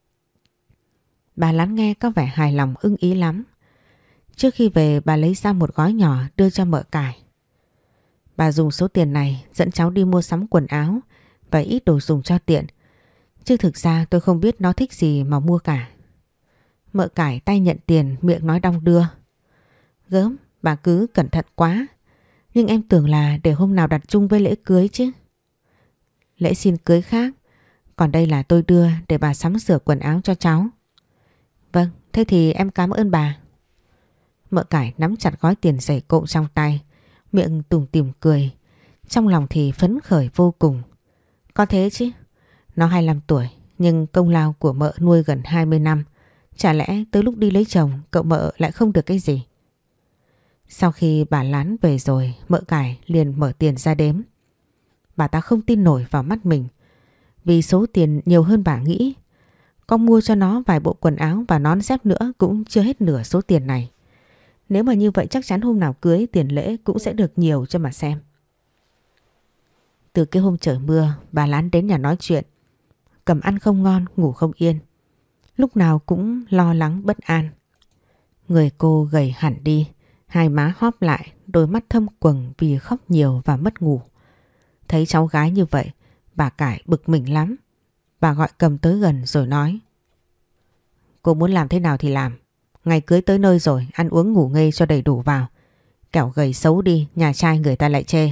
Bà Lán nghe có vẻ hài lòng ưng ý lắm. Trước khi về bà lấy ra một gói nhỏ đưa cho Mợ Cải. Bà dùng số tiền này dẫn cháu đi mua sắm quần áo và ít đồ dùng cho tiện. Chứ thực ra tôi không biết nó thích gì mà mua cả. Mợ Cải tay nhận tiền, miệng nói đong đưa. Gớm, bà cứ cẩn thận quá. Nhưng em tưởng là để hôm nào đặt chung với lễ cưới chứ. Lễ xin cưới khác, còn đây là tôi đưa để bà sắm sửa quần áo cho cháu. Vâng, thế thì em cảm ơn bà. Mợ Cải nắm chặt gói tiền dày cộm trong tay, miệng tủm tỉm cười, trong lòng thì phấn khởi vô cùng. Có thế chứ, nó hai mươi lăm tuổi nhưng công lao của Mợ nuôi gần hai mươi năm, chả lẽ tới lúc đi lấy chồng cậu Mợ lại không được cái gì. Sau khi bà Lán về rồi, Mợ Cải liền mở tiền ra đếm. Bà ta không tin nổi vào mắt mình, vì số tiền nhiều hơn bà nghĩ. Có mua cho nó vài bộ quần áo và nón dép nữa cũng chưa hết nửa số tiền này. Nếu mà như vậy chắc chắn hôm nào cưới tiền lễ cũng sẽ được nhiều cho mà xem. Từ cái hôm trời mưa, bà Lán đến nhà nói chuyện. Cầm ăn không ngon, ngủ không yên. Lúc nào cũng lo lắng bất an. Người cô gầy hẳn đi, hai má hóp lại, đôi mắt thâm quầng vì khóc nhiều và mất ngủ. Thấy cháu gái như vậy, bà Cải bực mình lắm. Bà gọi Cầm tới gần rồi nói. Cô muốn làm thế nào thì làm. Ngày cưới tới nơi rồi, ăn uống ngủ nghê cho đầy đủ vào. Kẻo gầy xấu đi, nhà trai người ta lại chê.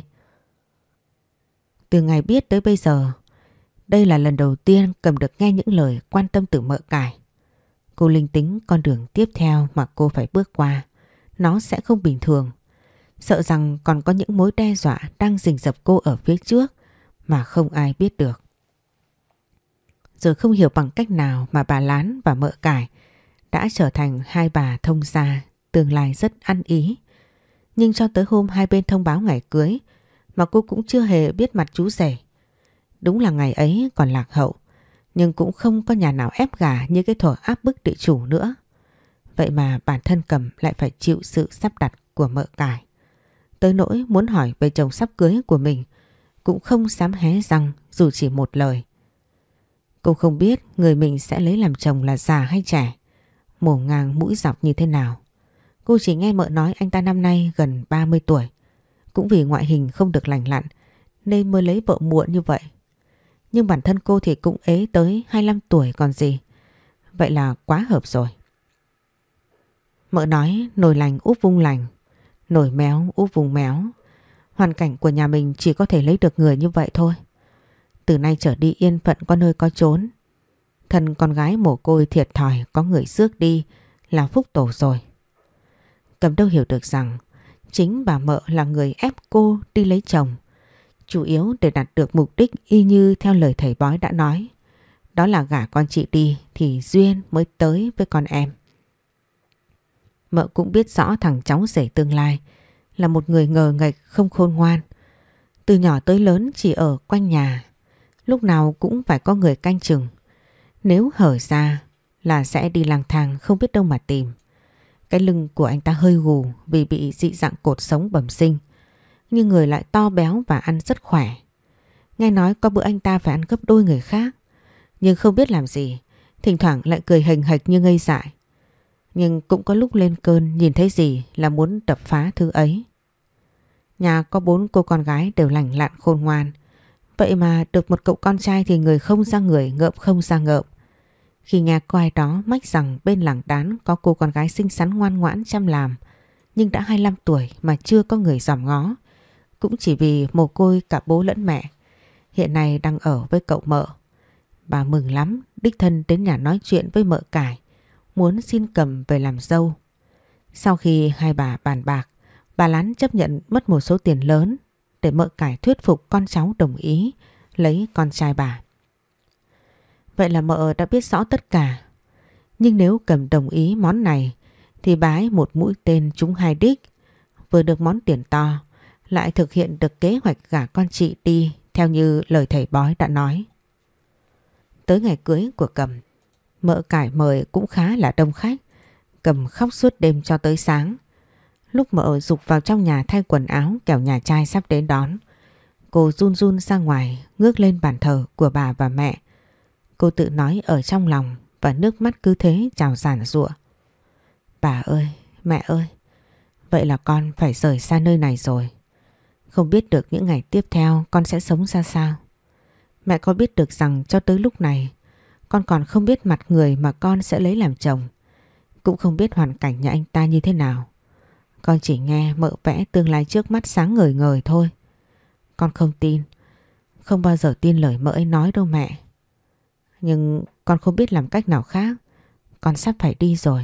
Từ ngày biết tới bây giờ, đây là lần đầu tiên Cầm được nghe những lời quan tâm từ Mợ Cải. Cô linh tính con đường tiếp theo mà cô phải bước qua. Nó sẽ không bình thường. Sợ rằng còn có những mối đe dọa đang rình rập cô ở phía trước mà không ai biết được. Rồi không hiểu bằng cách nào mà bà Lán và Mợ Cải đã trở thành hai bà thông gia tương lai rất ăn ý. Nhưng cho tới hôm hai bên thông báo ngày cưới mà cô cũng chưa hề biết mặt chú rể. Đúng là ngày ấy còn lạc hậu, nhưng cũng không có nhà nào ép gả như cái thuở áp bức địa chủ nữa. Vậy mà bản thân Cầm lại phải chịu sự sắp đặt của Mợ Cải. Tới nỗi muốn hỏi về chồng sắp cưới của mình cũng không dám hé răng dù chỉ một lời. Cô không biết người mình sẽ lấy làm chồng là già hay trẻ, mổ ngang mũi dọc như thế nào. Cô chỉ nghe Mợ nói anh ta năm nay gần ba mươi tuổi. Cũng vì ngoại hình không được lành lặn nên mới lấy vợ muộn như vậy. Nhưng bản thân cô thì cũng ế tới hai mươi lăm tuổi còn gì. Vậy là quá hợp rồi. Mợ nói nồi lành úp vung lành, nồi méo úp vùng méo. Hoàn cảnh của nhà mình chỉ có thể lấy được người như vậy thôi. Từ nay trở đi yên phận có nơi có chốn. Thân con gái mồ côi thiệt thòi có người rước đi là phúc tổ rồi. Cầm đâu hiểu được rằng chính bà Mợ là người ép cô đi lấy chồng, chủ yếu để đạt được mục đích y như theo lời thầy bói đã nói. Đó là gả con chị đi thì duyên mới tới với con em. Mợ cũng biết rõ thằng cháu rể tương lai là một người ngờ nghệch không khôn ngoan. Từ nhỏ tới lớn chỉ ở quanh nhà, lúc nào cũng phải có người canh chừng. Nếu hở ra là sẽ đi lang thang không biết đâu mà tìm. Cái lưng của anh ta hơi gù vì bị dị dạng cột sống bẩm sinh, nhưng người lại to béo và ăn rất khỏe. Nghe nói có bữa anh ta phải ăn gấp đôi người khác, nhưng không biết làm gì, thỉnh thoảng lại cười hềnh hệch như ngây dại. Nhưng cũng có lúc lên cơn nhìn thấy gì là muốn đập phá thứ ấy. Nhà có bốn cô con gái đều lành lặn khôn ngoan, vậy mà được một cậu con trai thì người không ra người, ngợm không ra ngợm. Khi nghe có ai đó mách rằng bên làng Đán có cô con gái xinh xắn ngoan ngoãn chăm làm, nhưng đã hai mươi lăm tuổi mà chưa có người dòm ngó, cũng chỉ vì mồ côi cả bố lẫn mẹ, hiện nay đang ở với cậu Mợ. Bà mừng lắm, đích thân đến nhà nói chuyện với Mợ Cải, muốn xin cầm về làm dâu. Sau khi hai bà bàn bạc, bà Lán chấp nhận mất một số tiền lớn để Mợ Cải thuyết phục con cháu đồng ý lấy con trai bà. Vậy là Mợ đã biết rõ tất cả. Nhưng nếu Cầm đồng ý món này thì bà ấy một mũi tên trúng hai đích, vừa được món tiền to, lại thực hiện được kế hoạch gả con chị đi theo như lời thầy bói đã nói. Tới ngày cưới của Cầm, Mợ Cải mời cũng khá là đông khách. Cầm khóc suốt đêm cho tới sáng. Lúc Mợ giục vào trong nhà thay quần áo kẻo nhà trai sắp đến đón, cô run run ra ngoài ngước lên bàn thờ của bà và mẹ. Cô tự nói ở trong lòng và nước mắt cứ thế trào ràn rụa. Bà ơi, mẹ ơi, vậy là con phải rời xa nơi này rồi. Không biết được những ngày tiếp theo con sẽ sống ra sao. Mẹ có biết được rằng cho tới lúc này con còn không biết mặt người mà con sẽ lấy làm chồng, cũng không biết hoàn cảnh nhà anh ta như thế nào. Con chỉ nghe Mợ vẽ tương lai trước mắt sáng ngời ngời thôi. Con không tin, không bao giờ tin lời Mợ ấy nói đâu mẹ. Nhưng con không biết làm cách nào khác, con sắp phải đi rồi.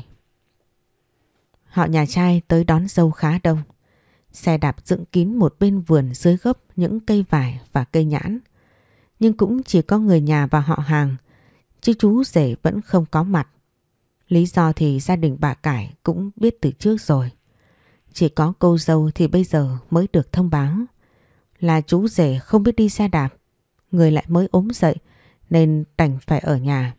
Họ nhà trai tới đón dâu khá đông. Xe đạp dựng kín một bên vườn dưới gốc những cây vải và cây nhãn. Nhưng cũng chỉ có người nhà và họ hàng, chứ chú rể vẫn không có mặt. Lý do thì gia đình bà Cải cũng biết từ trước rồi. Chỉ có cô dâu thì bây giờ mới được thông báo. Là chú rể không biết đi xe đạp, người lại mới ốm dậy nên đành phải ở nhà.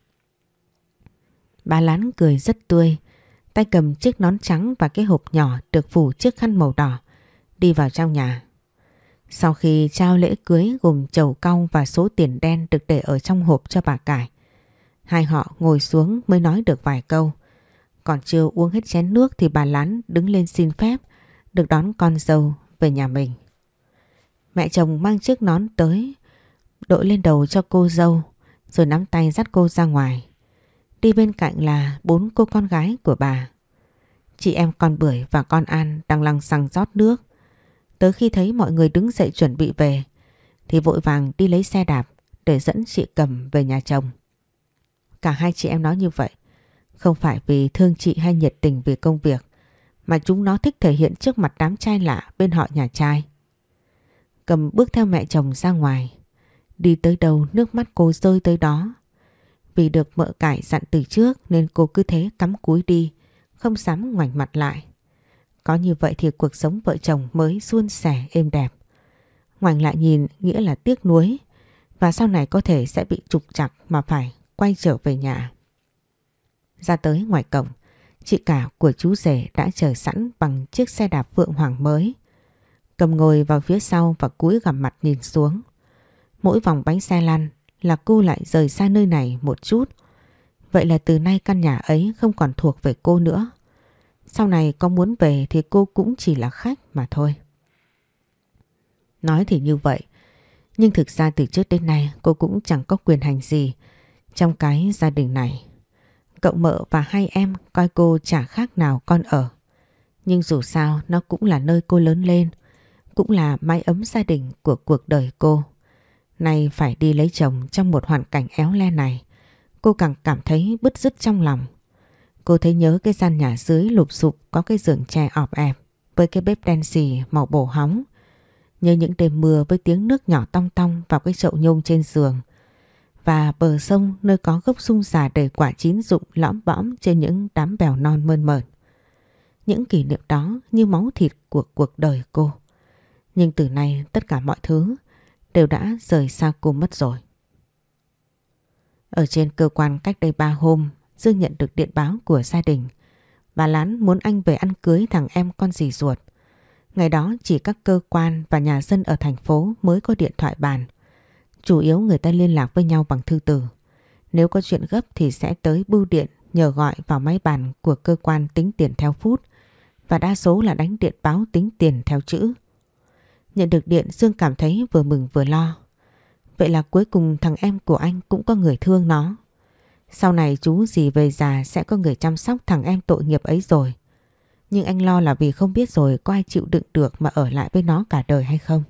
Bà Lán cười rất tươi, tay cầm chiếc nón trắng và cái hộp nhỏ được phủ chiếc khăn màu đỏ, đi vào trong nhà. Sau khi trao lễ cưới gồm chầu cau và số tiền đen được để ở trong hộp cho bà Cải, hai họ ngồi xuống mới nói được vài câu. Còn chưa uống hết chén nước thì bà Lán đứng lên xin phép được đón con dâu về nhà mình. Mẹ chồng mang chiếc nón tới, đội lên đầu cho cô dâu, rồi nắm tay dắt cô ra ngoài. Đi bên cạnh là bốn cô con gái của bà. Chị em con Bưởi và con An đang lăng xăng rót nước. Tới khi thấy mọi người đứng dậy chuẩn bị về thì vội vàng đi lấy xe đạp để dẫn chị Cầm về nhà chồng. Cả hai chị em nói như vậy không phải vì thương chị hay nhiệt tình vì công việc, mà chúng nó thích thể hiện trước mặt đám trai lạ bên họ nhà trai. Cầm bước theo mẹ chồng ra ngoài. Đi tới đâu nước mắt cô rơi tới đó. Vì được Mợ Cải dặn từ trước nên cô cứ thế cắm cúi đi, không dám ngoảnh mặt lại. Có như vậy thì cuộc sống vợ chồng mới suôn sẻ êm đẹp. Ngoảnh lại nhìn nghĩa là tiếc nuối, và sau này có thể sẽ bị trục trặc mà phải quay trở về nhà. Ra tới ngoài cổng, chị cả của chú rể đã chờ sẵn bằng chiếc xe đạp Phượng Hoàng mới. Cầm ngồi vào phía sau và cúi gằm mặt nhìn xuống. Mỗi vòng bánh xe lăn là cô lại rời xa nơi này một chút. Vậy là từ nay căn nhà ấy không còn thuộc về cô nữa. Sau này có muốn về thì cô cũng chỉ là khách mà thôi. Nói thì như vậy, Nhưng thực ra từ trước đến nay cô cũng chẳng có quyền hành gì trong cái gia đình này. Cậu mợ và hai em coi cô chả khác nào con ở. Nhưng dù sao nó cũng là nơi cô lớn lên, cũng là mái ấm gia đình của cuộc đời cô. Nay phải đi lấy chồng trong một hoàn cảnh éo le này, cô càng cảm thấy bứt rứt trong lòng. Cô thấy nhớ cái gian nhà dưới lụp xụp có cái giường tre ọp ẹp với cái bếp đen xì màu bổ hóng. Nhớ những đêm mưa với tiếng nước nhỏ tong tong vào cái chậu nhôm trên giường. Và bờ sông nơi có gốc sung già đầy quả chín rụng lõm bõm trên những đám bèo non mơn mởn. Những kỷ niệm đó như máu thịt của cuộc đời cô. Nhưng từ nay tất cả mọi thứ đều đã rời xa cô mất rồi. Ở trên cơ quan cách đây ba hôm, Dương nhận được điện báo của gia đình. Bà Lán muốn anh về ăn cưới thằng em con dì ruột. Ngày đó chỉ các cơ quan và nhà dân ở thành phố mới có điện thoại bàn. Chủ yếu người ta liên lạc với nhau bằng thư từ. Nếu có chuyện gấp thì sẽ tới bưu điện nhờ gọi vào máy bàn của cơ quan tính tiền theo phút. Và đa số là đánh điện báo tính tiền theo chữ. Nhận được điện, Dương cảm thấy vừa mừng vừa lo. Vậy là cuối cùng thằng em của anh cũng có người thương nó. Sau này chú dì về già sẽ có người chăm sóc thằng em tội nghiệp ấy rồi. Nhưng anh lo là vì không biết rồi có ai chịu đựng được mà ở lại với nó cả đời hay không.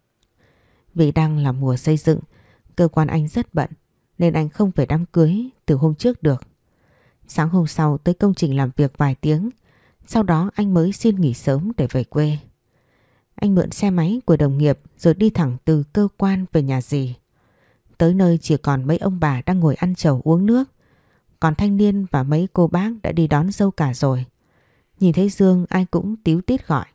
Vì đang là mùa xây dựng, cơ quan anh rất bận nên anh không về đám cưới từ hôm trước được. Sáng hôm sau tới công trình làm việc vài tiếng, sau đó anh mới xin nghỉ sớm để về quê. Anh mượn xe máy của đồng nghiệp rồi đi thẳng từ cơ quan về nhà dì. Tới nơi chỉ còn mấy ông bà đang ngồi ăn chầu uống nước. Còn thanh niên và mấy cô bác đã đi đón dâu cả rồi. Nhìn thấy Dương ai cũng tíu tít gọi.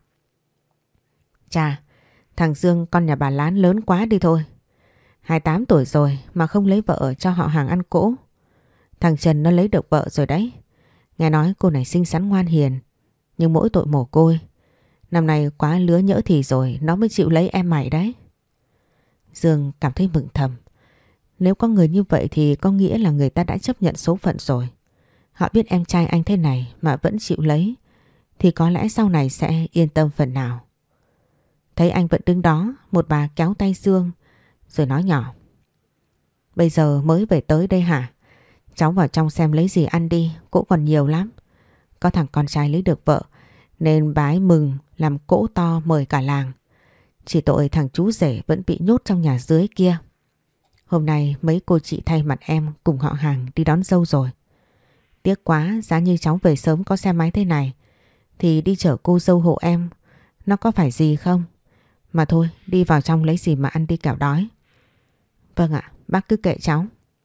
Chà, thằng Dương con nhà bà Lán lớn quá đi thôi. hai mươi tám tuổi rồi mà không lấy vợ cho họ hàng ăn cỗ. Thằng Trần nó lấy được vợ rồi đấy. Nghe nói cô này xinh xắn ngoan hiền, nhưng mỗi tội mồ côi. Năm nay quá lứa nhỡ thì rồi nó mới chịu lấy em mày đấy. Dương cảm thấy mừng thầm. Nếu có người như vậy thì có nghĩa là người ta đã chấp nhận số phận rồi. Họ biết em trai anh thế này mà vẫn chịu lấy, thì có lẽ sau này sẽ yên tâm phần nào. Thấy anh vẫn đứng đó, một bà kéo tay Dương rồi nói nhỏ. Bây giờ mới về tới đây hả? Cháu vào trong xem lấy gì ăn đi, cỗ còn nhiều lắm. Có thằng con trai lấy được vợ nên bà ấy mừng làm cỗ to mời cả làng. Chỉ tội thằng chú rể vẫn bị nhốt trong nhà dưới kia. Hôm nay mấy cô chị thay mặt em cùng họ hàng đi đón dâu rồi. Tiếc quá, giá như cháu về sớm có xe máy thế này thì đi chở cô dâu hộ em, nó có phải gì không? Mà thôi, đi vào trong lấy gì mà ăn đi kẻo đói. Vâng ạ, bác cứ kệ cháu.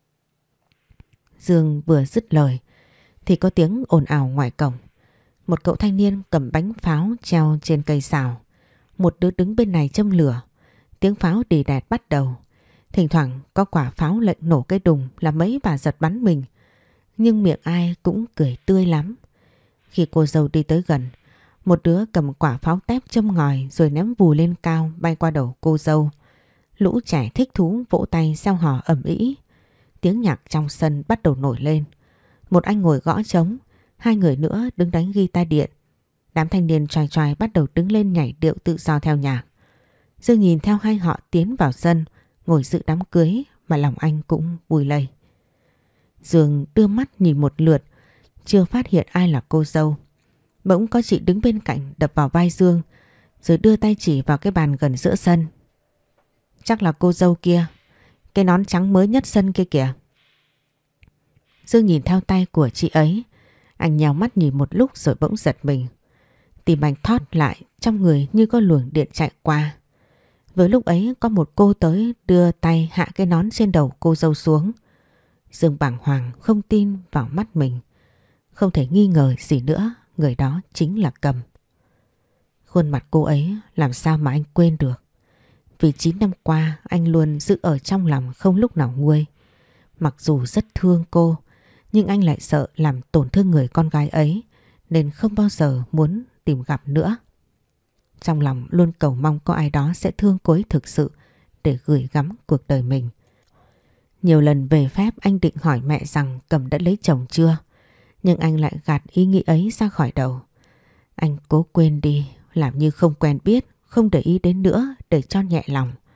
Dương vừa dứt lời thì có tiếng ồn ào ngoài cổng. Một cậu thanh niên cầm bánh pháo treo trên cây sào. Một đứa đứng bên này châm lửa. Tiếng pháo đì đẹt bắt đầu. Thỉnh thoảng có quả pháo lệnh nổ cái đùng là mấy bà giật bắn mình. Nhưng miệng ai cũng cười tươi lắm. Khi cô dâu đi tới gần, một đứa cầm quả pháo tép châm ngòi rồi ném vù lên cao bay qua đầu cô dâu. Lũ trẻ thích thú vỗ tay reo hò ầm ĩ. Tiếng nhạc trong sân bắt đầu nổi lên. Một anh ngồi gõ trống, hai người nữa đứng đánh guitar điện. Đám thanh niên choài choài bắt đầu đứng lên nhảy điệu tự do theo nhạc. Dương nhìn theo hai họ tiến vào sân, ngồi dự đám cưới mà lòng anh cũng vui lây. Dương đưa mắt nhìn một lượt, chưa phát hiện ai là cô dâu. Bỗng có chị đứng bên cạnh đập vào vai Dương, rồi đưa tay chỉ vào cái bàn gần giữa sân. Chắc là cô dâu kia, cái nón trắng mới nhất sân kia kìa. Dương nhìn theo tay của chị ấy, anh nhào mắt nhìn một lúc rồi bỗng giật mình. Tim anh thót lại, trong người như có luồng điện chạy qua. Với lúc ấy có một cô tới đưa tay hạ cái nón trên đầu cô dâu xuống. Dương bàng hoàng không tin vào mắt mình. Không thể nghi ngờ gì nữa, người đó chính là Cầm. Khuôn mặt cô ấy làm sao mà anh quên được. Vì chín năm qua anh luôn giữ ở trong lòng không lúc nào nguôi. Mặc dù rất thương cô, nhưng anh lại sợ làm tổn thương người con gái ấy, nên không bao giờ muốn tìm gặp nữa. Trong lòng luôn cầu mong có ai đó sẽ thương cô ấy thực sự để gửi gắm cuộc đời mình. Nhiều lần về phép anh định hỏi mẹ rằng Cầm đã lấy chồng chưa, nhưng anh lại gạt ý nghĩ ấy ra khỏi đầu. Anh cố quên đi, làm như không quen biết, không để ý đến nữa để cho nhẹ lòng.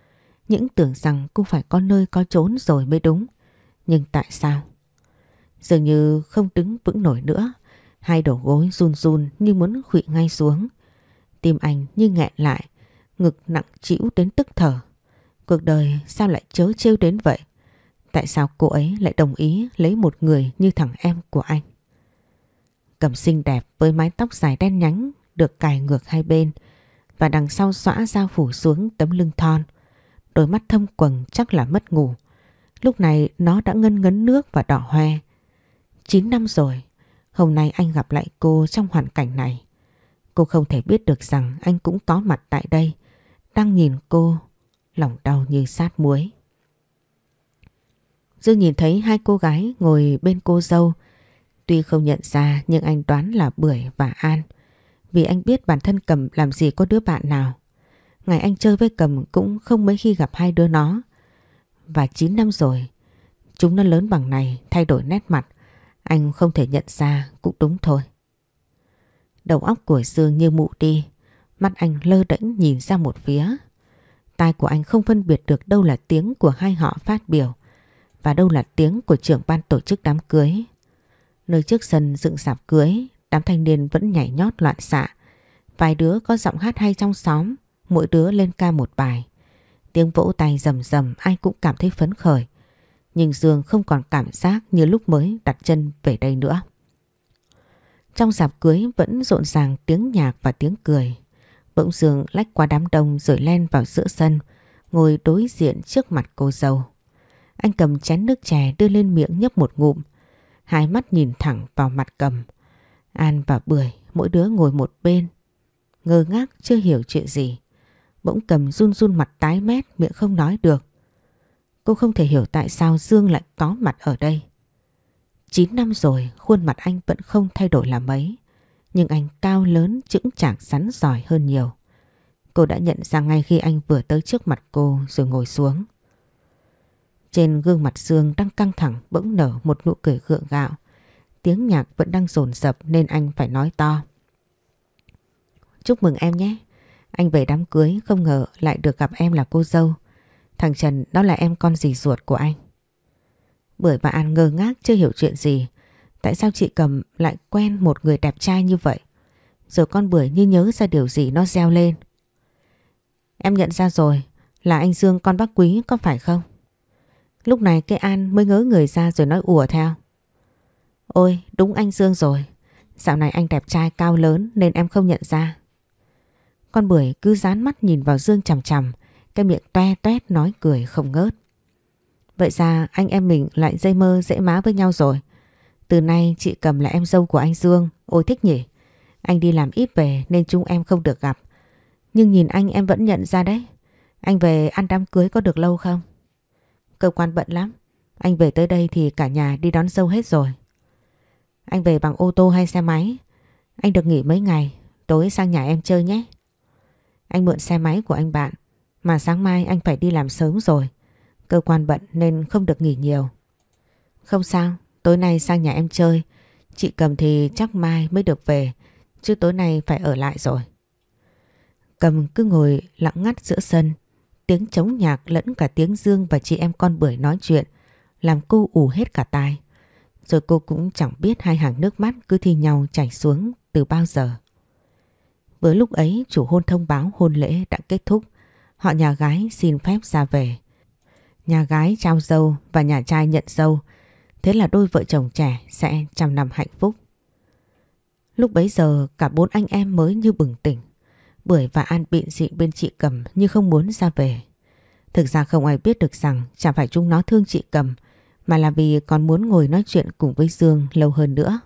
Những tưởng rằng cô phải có nơi có chốn rồi mới đúng. Nhưng tại sao? Dường như không đứng vững nổi nữa. Hai đầu gối run run như muốn khuỵu ngay xuống. Tim anh như nghẹn lại, ngực nặng trĩu đến tức thở. Cuộc đời sao lại trớ trêu đến vậy? Tại sao cô ấy lại đồng ý lấy một người như thằng em của anh? Cẩm xinh đẹp với mái tóc dài đen nhánh được cài ngược hai bên và đằng sau xõa ra phủ xuống tấm lưng thon. Đôi mắt thâm quầng chắc là mất ngủ. Lúc này nó đã ngân ngấn nước và đỏ hoe. Chín năm rồi, hôm nay anh gặp lại cô trong hoàn cảnh này. Cô không thể biết được rằng anh cũng có mặt tại đây, đang nhìn cô, lòng đau như sát muối. Dương nhìn thấy hai cô gái ngồi bên cô dâu. Tuy không nhận ra nhưng anh đoán là Bưởi và An. Vì anh biết bản thân Cầm làm gì có đứa bạn nào. Ngày anh chơi với Cầm cũng không mấy khi gặp hai đứa nó. Và chín năm rồi, chúng nó lớn bằng này, thay đổi nét mặt. Anh không thể nhận ra cũng đúng thôi. Đầu óc của Dương như mụ đi. Mắt anh lơ đễnh nhìn ra một phía. Tai của anh không phân biệt được đâu là tiếng của hai họ phát biểu và đâu là tiếng của trưởng ban tổ chức đám cưới. Nơi trước sân dựng rạp cưới, đám thanh niên vẫn nhảy nhót loạn xạ. Vài đứa có giọng hát hay trong xóm, mỗi đứa lên ca một bài. Tiếng vỗ tay rầm rầm ai cũng cảm thấy phấn khởi. Nhưng Dương không còn cảm giác như lúc mới đặt chân về đây nữa. Trong rạp cưới vẫn rộn ràng tiếng nhạc và tiếng cười. Bỗng Dương lách qua đám đông rồi len vào giữa sân, ngồi đối diện trước mặt cô dâu. Anh cầm chén nước chè đưa lên miệng nhấp một ngụm. Hai mắt nhìn thẳng vào mặt Cầm. An và Bưởi mỗi đứa ngồi một bên, ngơ ngác chưa hiểu chuyện gì. Bỗng Cầm run run mặt tái mét, miệng không nói được. Cô không thể hiểu tại sao Dương lại có mặt ở đây. Chín năm rồi khuôn mặt anh vẫn không thay đổi là mấy. Nhưng anh cao lớn, chững chạc, rắn giỏi hơn nhiều. Cô đã nhận ra ngay khi anh vừa tới trước mặt cô rồi ngồi xuống. Trên gương mặt Dương đang căng thẳng bỗng nở một nụ cười gượng gạo. Tiếng nhạc vẫn đang dồn dập nên anh phải nói to. Chúc mừng em nhé. Anh về đám cưới không ngờ lại được gặp em là cô dâu. Thằng Trần đó là em con dì ruột của anh. Bưởi và An ngơ ngác chưa hiểu chuyện gì. Tại sao chị Cầm lại quen một người đẹp trai như vậy? Rồi con Bưởi như nhớ ra điều gì nó reo lên. Em nhận ra rồi, là anh Dương con bác Quý có phải không? Lúc này cái An mới ngớ người ra rồi nói ùa theo. Ôi đúng anh Dương rồi. Dạo này anh đẹp trai cao lớn nên em không nhận ra. Con Bưởi cứ dán mắt nhìn vào Dương chằm chằm, cái miệng toe toét nói cười không ngớt. Vậy ra anh em mình lại dây mơ dễ má với nhau rồi. Từ nay chị Cầm là em dâu của anh Dương. Ôi thích nhỉ. Anh đi làm ít về nên chúng em không được gặp. Nhưng nhìn anh em vẫn nhận ra đấy. Anh về ăn đám cưới có được lâu không? Cơ quan bận lắm. Anh về tới đây thì cả nhà đi đón dâu hết rồi. Anh về bằng ô tô hay xe máy? Anh được nghỉ mấy ngày. Tối sang nhà em chơi nhé. Anh mượn xe máy của anh bạn. Mà sáng mai anh phải đi làm sớm rồi. Cơ quan bận nên không được nghỉ nhiều. Không sao. Tối nay sang nhà em chơi. Chị Cầm thì chắc mai mới được về. Chứ tối nay phải ở lại rồi. Cầm cứ ngồi lặng ngắt giữa sân. Tiếng trống nhạc lẫn cả tiếng Dương và chị em con Bưởi nói chuyện làm cô ù hết cả tai. Rồi cô cũng chẳng biết hai hàng nước mắt cứ thi nhau chảy xuống từ bao giờ. Với lúc ấy chủ hôn thông báo hôn lễ đã kết thúc. Họ nhà gái xin phép ra về. Nhà gái trao dâu và nhà trai nhận dâu. Thế là đôi vợ chồng trẻ sẽ trăm năm hạnh phúc. Lúc bấy giờ cả bốn anh em mới như bừng tỉnh. Bưởi và An bịn xịn bên chị Cầm như không muốn ra về. Thực ra không ai biết được rằng chẳng phải chúng nó thương chị Cầm mà là vì còn muốn ngồi nói chuyện cùng với Dương lâu hơn nữa.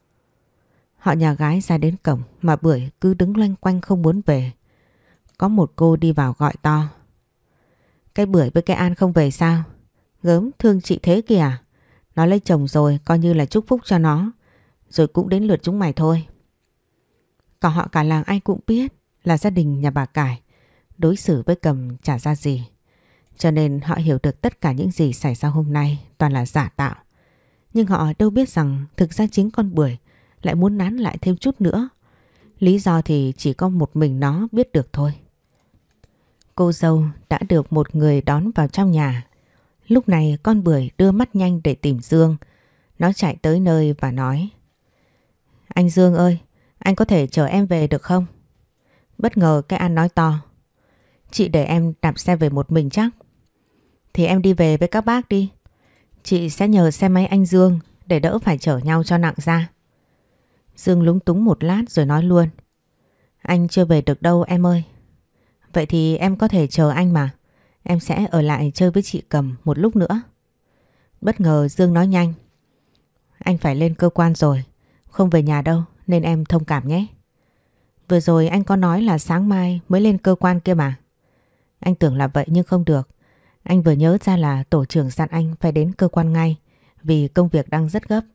Họ nhà gái ra đến cổng mà Bưởi cứ đứng loanh quanh không muốn về. Có một cô đi vào gọi to. Cái Bưởi với cái An không về sao? Gớm thương chị thế kìa. Nó lấy chồng rồi coi như là chúc phúc cho nó. Rồi cũng đến lượt chúng mày thôi. Cả họ cả làng ai cũng biết là gia đình nhà bà Cải đối xử với Cầm chả ra gì. Cho nên họ hiểu được tất cả những gì xảy ra hôm nay toàn là giả tạo. Nhưng họ đâu biết rằng thực ra chính con Bưởi lại muốn nán lại thêm chút nữa. Lý do thì chỉ có một mình nó biết được thôi. cô dâu đã được một người đón vào trong nhà. Lúc này con Bưởi đưa mắt nhanh để tìm Dương. Nó chạy tới nơi và nói: Anh Dương ơi, anh có thể chở em về được không? Bất ngờ cái An nói to: Chị để em đạp xe về một mình chắc. Thì em đi về với các bác đi. Chị sẽ nhờ xe máy anh Dương để đỡ phải chở nhau cho nặng ra. Dương lúng túng một lát rồi nói luôn: Anh chưa về được đâu em ơi. Vậy thì em có thể chờ anh mà. Em sẽ ở lại chơi với chị Cầm một lúc nữa. Bất ngờ Dương nói nhanh: Anh phải lên cơ quan rồi, không về nhà đâu nên em thông cảm nhé. Vừa rồi anh có nói là sáng mai mới lên cơ quan kia mà. Anh tưởng là vậy nhưng không được. Anh vừa nhớ ra là tổ trưởng dặn anh phải đến cơ quan ngay vì công việc đang rất gấp.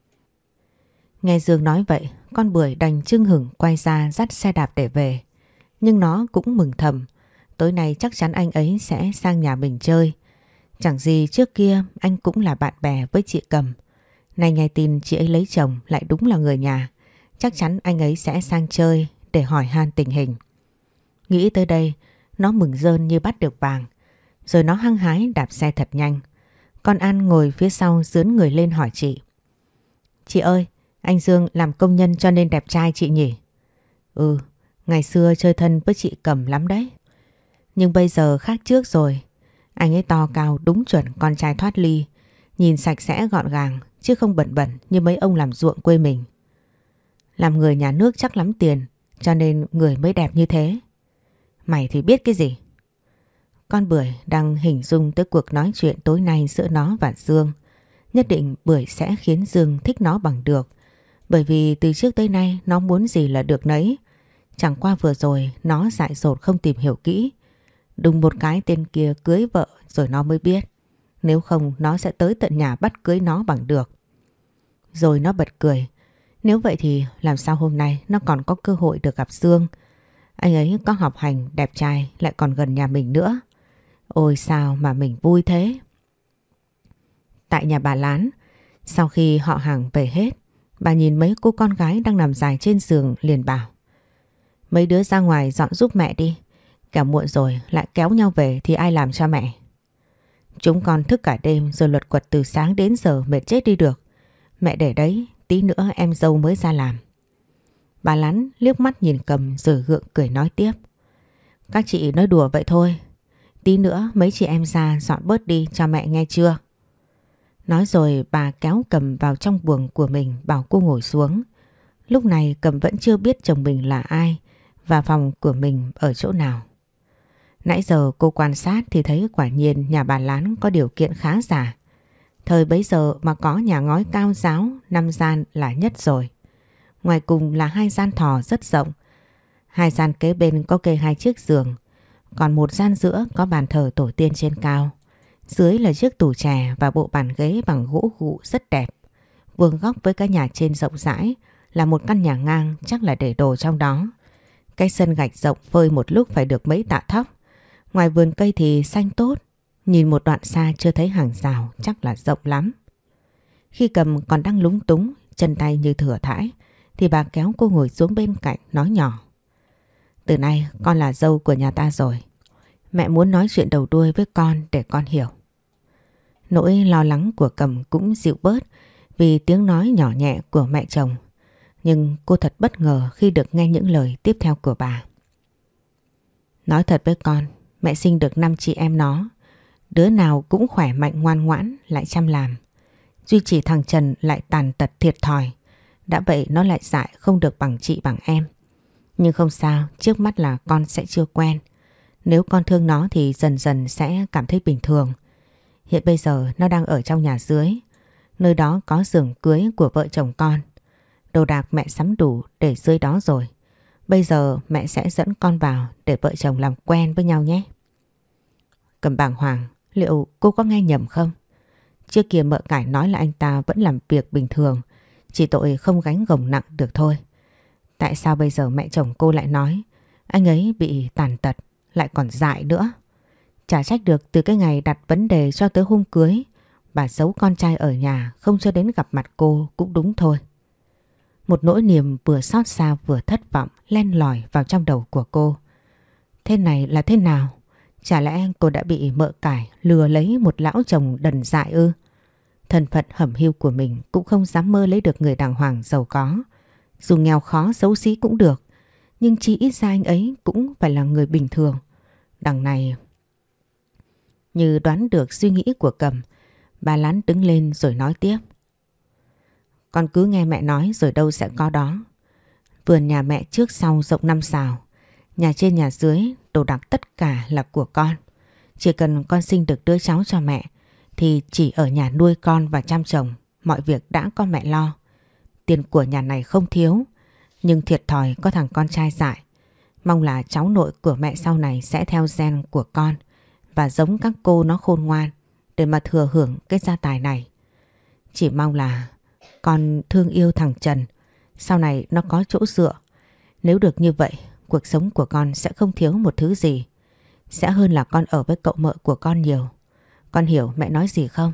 Nghe Dương nói vậy, con Bưởi đành chưng hửng quay ra dắt xe đạp để về. Nhưng nó cũng mừng thầm, tối nay chắc chắn anh ấy sẽ sang nhà mình chơi. Chẳng gì trước kia anh cũng là bạn bè với chị Cầm. Nay nghe tin chị ấy lấy chồng lại đúng là người nhà, chắc chắn anh ấy sẽ sang chơi để hỏi han tình hình. Nghĩ tới đây, nó mừng rơn như bắt được vàng. Rồi nó hăng hái đạp xe thật nhanh. Con An ngồi phía sau dướn người lên hỏi chị: Chị ơi, anh Dương làm công nhân cho nên đẹp trai chị nhỉ? Ừ, ngày xưa chơi thân với chị Cầm lắm đấy. Nhưng bây giờ khác trước rồi. Anh ấy to cao đúng chuẩn con trai thoát ly, nhìn sạch sẽ gọn gàng chứ không bẩn bẩn như mấy ông làm ruộng quê mình. Làm người nhà nước chắc lắm tiền, cho nên người mới đẹp như thế. Mày thì biết cái gì? Con Bưởi đang hình dung tới cuộc nói chuyện tối nay giữa nó và Dương. Nhất định Bưởi sẽ khiến Dương thích nó bằng được. Bởi vì từ trước tới nay nó muốn gì là được nấy. Chẳng qua vừa rồi nó dại dột không tìm hiểu kỹ. Đùng một cái tên kia cưới vợ rồi nó mới biết. Nếu không nó sẽ tới tận nhà bắt cưới nó bằng được. Rồi nó bật cười. Nếu vậy thì làm sao hôm nay nó còn có cơ hội được gặp Dương? Anh ấy có học hành, đẹp trai, lại còn gần nhà mình nữa. Ôi sao mà mình vui thế. Tại nhà bà Lán, sau khi họ hàng về hết, bà nhìn mấy cô con gái đang nằm dài trên giường liền bảo: Mấy đứa ra ngoài dọn giúp mẹ đi. Kẻo muộn rồi lại kéo nhau về thì ai làm cho mẹ? Chúng con thức cả đêm rồi luẩn quẩn từ sáng đến giờ mệt chết đi được. Mẹ để đấy, tí nữa em dâu mới ra làm. Bà Lán liếc mắt nhìn Cầm rồi gượng cười nói tiếp: Các chị nói đùa vậy thôi. Tí nữa mấy chị em ra dọn bớt đi cho mẹ nghe chưa? Nói rồi bà kéo Cầm vào trong buồng của mình bảo cô ngồi xuống. Lúc này Cầm vẫn chưa biết chồng mình là ai và phòng của mình ở chỗ nào. Nãy giờ cô quan sát thì thấy quả nhiên nhà bà Lán có điều kiện khá giả. Thời bấy giờ mà có nhà ngói cao ráo năm gian là nhất rồi. Ngoài cùng là hai gian thò rất rộng. Hai gian kế bên có kê hai chiếc giường. Còn một gian giữa có bàn thờ tổ tiên trên cao. Dưới là chiếc tủ chè và bộ bàn ghế bằng gỗ gụ rất đẹp. Vuông góc với cái nhà trên rộng rãi là một căn nhà ngang chắc là để đồ trong đó. Cái sân gạch rộng phơi một lúc phải được mấy tạ thóc. Ngoài vườn cây thì xanh tốt. Nhìn một đoạn xa chưa thấy hàng rào chắc là rộng lắm. Khi Cầm còn đang lúng túng, chân tay như thừa thãi, thì bà kéo cô ngồi xuống bên cạnh nói nhỏ: Từ nay con là dâu của nhà ta rồi. Mẹ muốn nói chuyện đầu đuôi với con để con hiểu. Nỗi lo lắng của Cầm cũng dịu bớt vì tiếng nói nhỏ nhẹ của mẹ chồng. Nhưng cô thật bất ngờ khi được nghe những lời tiếp theo của bà. Nói thật với con, mẹ sinh được năm chị em nó. Đứa nào cũng khỏe mạnh ngoan ngoãn lại chăm làm. Duy chỉ thằng Trần lại tàn tật thiệt thòi. Đã vậy nó lại dại không được bằng chị bằng em. Nhưng không sao, trước mắt là con sẽ chưa quen. Nếu con thương nó thì dần dần sẽ cảm thấy bình thường. Hiện bây giờ nó đang ở trong nhà dưới. Nơi đó có giường cưới của vợ chồng con. Đồ đạc mẹ sắm đủ để dưới đó rồi. Bây giờ mẹ sẽ dẫn con vào để vợ chồng làm quen với nhau nhé. Cầm bàng hoàng, liệu cô có nghe nhầm không? Trước kia mợ cải nói là anh ta vẫn làm việc bình thường, chỉ tội không gánh gồng nặng được thôi. Tại sao bây giờ mẹ chồng cô lại nói anh ấy bị tàn tật, lại còn dại nữa? Chả trách được từ cái ngày đặt vấn đề cho tới hôm cưới, bà giấu con trai ở nhà không cho đến gặp mặt cô cũng đúng thôi. Một nỗi niềm vừa xót xa vừa thất vọng len lỏi vào trong đầu của cô. Thế này là thế nào? Chả lẽ cô đã bị mợ cải lừa lấy một lão chồng đần dại ư? Thân phận hẩm hiu của mình cũng không dám mơ lấy được người đàng hoàng giàu có. Dù nghèo khó xấu xí cũng được, nhưng chỉ ít ra anh ấy cũng phải là người bình thường. Đằng này... Như đoán được suy nghĩ của Cầm, bà Lán đứng lên rồi nói tiếp. Con cứ nghe mẹ nói rồi đâu sẽ có đó. Vườn nhà mẹ trước sau rộng năm sào, nhà trên nhà dưới đồ đạc tất cả là của con. Chỉ cần con sinh được đứa cháu cho mẹ thì chỉ ở nhà nuôi con và chăm chồng, mọi việc đã có mẹ lo. Tiền của nhà này không thiếu, nhưng thiệt thòi có thằng con trai dại. Mong là cháu nội của mẹ sau này sẽ theo gen của con và giống các cô nó khôn ngoan để mà thừa hưởng cái gia tài này. Chỉ mong là con thương yêu thằng Trần, sau này nó có chỗ dựa. Nếu được như vậy, cuộc sống của con sẽ không thiếu một thứ gì. Sẽ hơn là con ở với cậu mợ của con nhiều. Con hiểu mẹ nói gì không?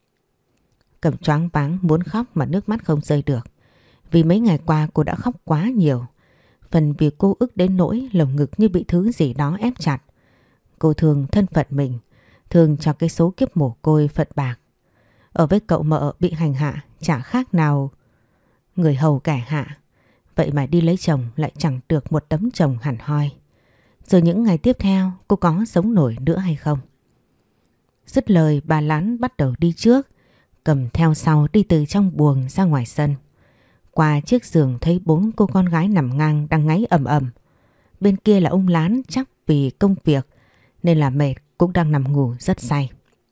Cầm choáng váng muốn khóc mà nước mắt không rơi được. Vì mấy ngày qua cô đã khóc quá nhiều. Phần vì cô ức đến nỗi lồng ngực như bị thứ gì đó ép chặt. Cô thương thân phận mình, thương cho cái số kiếp mồ côi phận bạc. Ở với cậu mợ bị hành hạ chả khác nào người hầu kẻ hạ. Vậy mà đi lấy chồng lại chẳng được một tấm chồng hẳn hoi. Rồi những ngày tiếp theo cô có sống nổi nữa hay không? Dứt lời bà Lán bắt đầu đi trước, Cầm theo sau đi từ trong buồng ra ngoài sân. Qua chiếc giường thấy bốn cô con gái nằm ngang đang ngáy ầm ầm. Bên kia là ông Lán chắc vì công việc nên là mệt cũng đang nằm ngủ rất say.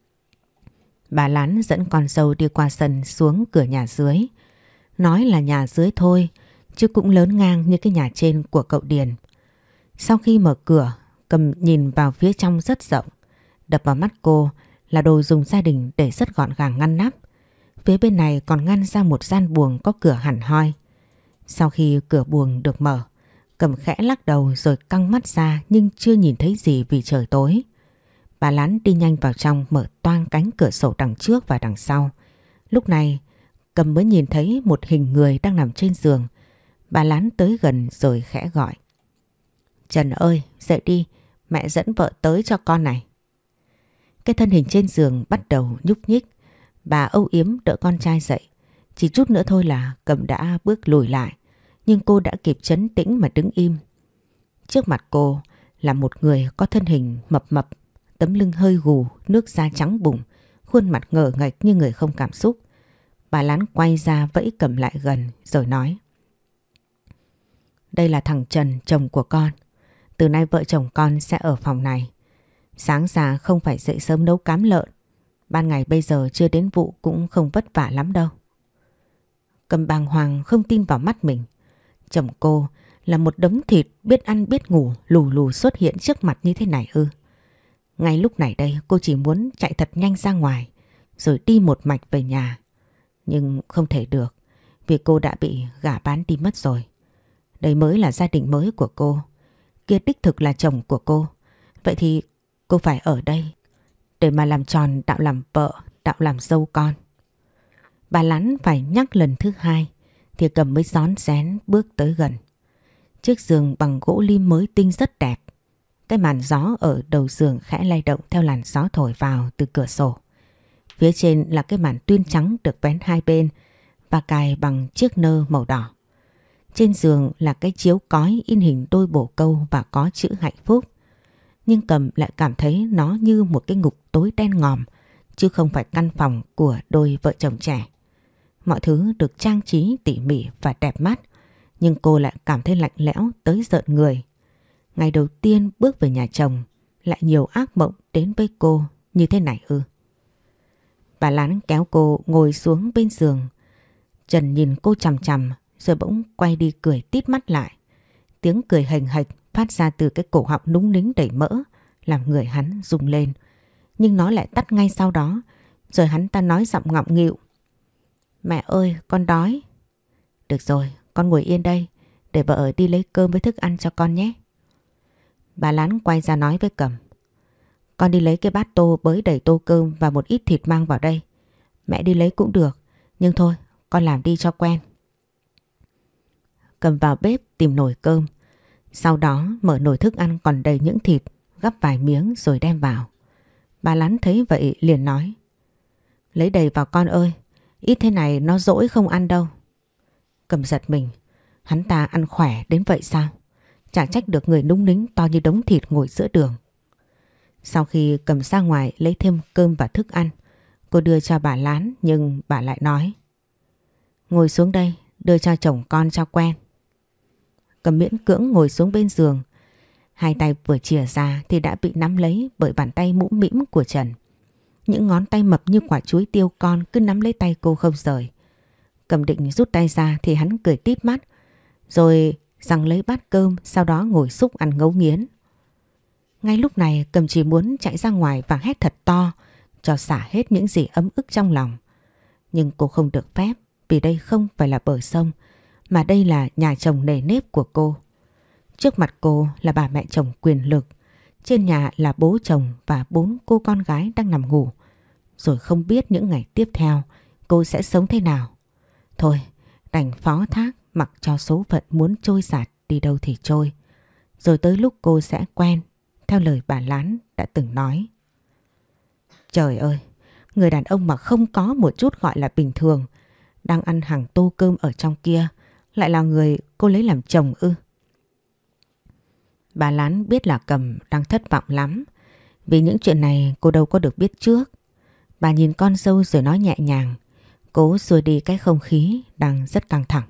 Bà Lán dẫn con dâu đi qua sân xuống cửa nhà dưới. Nói là nhà dưới thôi chứ cũng lớn ngang như cái nhà trên của cậu Điền. Sau khi mở cửa, Cầm nhìn vào phía trong rất rộng. Đập vào mắt cô là đồ dùng gia đình để rất gọn gàng ngăn nắp. Phía bên này còn ngăn ra một gian buồng có cửa hẳn hoi. Sau khi cửa buồng được mở, Cầm khẽ lắc đầu rồi căng mắt ra nhưng chưa nhìn thấy gì vì trời tối. Bà Lán đi nhanh vào trong mở toang cánh cửa sổ đằng trước và đằng sau. Lúc này Cầm mới nhìn thấy một hình người đang nằm trên giường. Bà Lán tới gần rồi khẽ gọi. Trần ơi, dậy đi, mẹ dẫn vợ tới cho con này. Cái thân hình trên giường bắt đầu nhúc nhích. Bà âu yếm đỡ con trai dậy. Chỉ chút nữa thôi là Cầm đã bước lùi lại. Nhưng cô đã kịp trấn tĩnh mà đứng im. Trước mặt cô là một người có thân hình mập mập, tấm lưng hơi gù, nước da trắng bụng, khuôn mặt ngờ nghệch như người không cảm xúc. Bà Lán quay ra vẫy Cầm lại gần rồi nói. Đây là thằng Trần, chồng của con. Từ nay vợ chồng con sẽ ở phòng này. Sáng ra không phải dậy sớm nấu cám lợn. Ban ngày bây giờ chưa đến vụ cũng không vất vả lắm đâu. Cầm bàng hoàng không tin vào mắt mình. Chồng cô là một đống thịt biết ăn biết ngủ lù lù xuất hiện trước mặt như thế này ư? Ngay lúc này đây cô chỉ muốn chạy thật nhanh ra ngoài rồi đi một mạch về nhà. Nhưng không thể được vì cô đã bị gả bán đi mất rồi. Đây mới là gia đình mới của cô. Kia đích thực là chồng của cô. Vậy thì cô phải ở đây để mà làm tròn đạo làm vợ, đạo làm dâu con. Bà Lán phải nhắc lần thứ hai thì Cầm mới rón rén bước tới gần. Chiếc giường bằng gỗ lim mới tinh rất đẹp. Cái màn gió ở đầu giường khẽ lay động theo làn gió thổi vào từ cửa sổ. Phía trên là cái màn tuyên trắng được vén hai bên và cài bằng chiếc nơ màu đỏ. Trên giường là cái chiếu cói in hình đôi bồ câu và có chữ hạnh phúc. Nhưng Cầm lại cảm thấy nó như một cái ngục tối đen ngòm chứ không phải căn phòng của đôi vợ chồng trẻ. Mọi thứ được trang trí tỉ mỉ và đẹp mắt, nhưng cô lại cảm thấy lạnh lẽo tới rợn người. Ngày đầu tiên bước về nhà chồng lại nhiều ác mộng đến với cô như thế này ư? Bà Lán kéo cô ngồi xuống bên giường. Trần nhìn cô chằm chằm rồi bỗng quay đi cười tít mắt lại. Tiếng cười hềnh hệch phát ra từ cái cổ họng núng nính đầy mỡ làm người hắn rung lên. Nhưng nó lại tắt ngay sau đó. Rồi hắn ta nói giọng ngọng nghịu. Mẹ ơi, con đói. Được rồi, con ngồi yên đây để vợ đi lấy cơm với thức ăn cho con nhé. Bà Lán quay ra nói với Cầm. Con đi lấy cái bát tô bới đầy tô cơm và một ít thịt mang vào đây. Mẹ đi lấy cũng được, nhưng thôi con làm đi cho quen. Cầm vào bếp tìm nồi cơm. Sau đó mở nồi thức ăn còn đầy những thịt gắp vài miếng rồi đem vào. Bà Lán thấy vậy liền nói: lấy đầy vào con ơi, ít thế này nó dỗi không ăn đâu. Cầm giật mình, hắn ta ăn khỏe đến vậy sao? Chả trách được người núng nính to như đống thịt ngồi giữa đường. Sau khi Cầm ra ngoài lấy thêm cơm và thức ăn, cô đưa cho bà Lán nhưng bà lại nói: ngồi xuống đây, đưa cho chồng con cho quen. Cầm miễn cưỡng ngồi xuống bên giường. Hai tay vừa chìa ra thì đã bị nắm lấy bởi bàn tay mũm mĩm của Trần. Những ngón tay mập như quả chuối tiêu con cứ nắm lấy tay cô không rời. Cầm định rút tay ra thì hắn cười tít mắt, rồi giằng lấy bát cơm, sau đó ngồi xúc ăn ngấu nghiến. Ngay lúc này Cầm chỉ muốn chạy ra ngoài và hét thật to cho xả hết những gì ấm ức trong lòng. Nhưng cô không được phép, vì đây không phải là bờ sông, mà đây là nhà chồng nề nếp của cô. Trước mặt cô là bà mẹ chồng quyền lực, trên nhà là bố chồng và bốn cô con gái đang nằm ngủ. Rồi không biết những ngày tiếp theo cô sẽ sống thế nào. Thôi, đành phó thác mặc cho số phận muốn trôi dạt đi đâu thì trôi. Rồi tới lúc cô sẽ quen, theo lời bà Lán đã từng nói. Trời ơi, người đàn ông mà không có một chút gọi là bình thường, đang ăn hàng tô cơm ở trong kia, lại là người cô lấy làm chồng ư? Bà Lán biết là Cầm đang thất vọng lắm, vì những chuyện này cô đâu có được biết trước. Bà nhìn con dâu rồi nói nhẹ nhàng, cố xua đi cái không khí đang rất căng thẳng.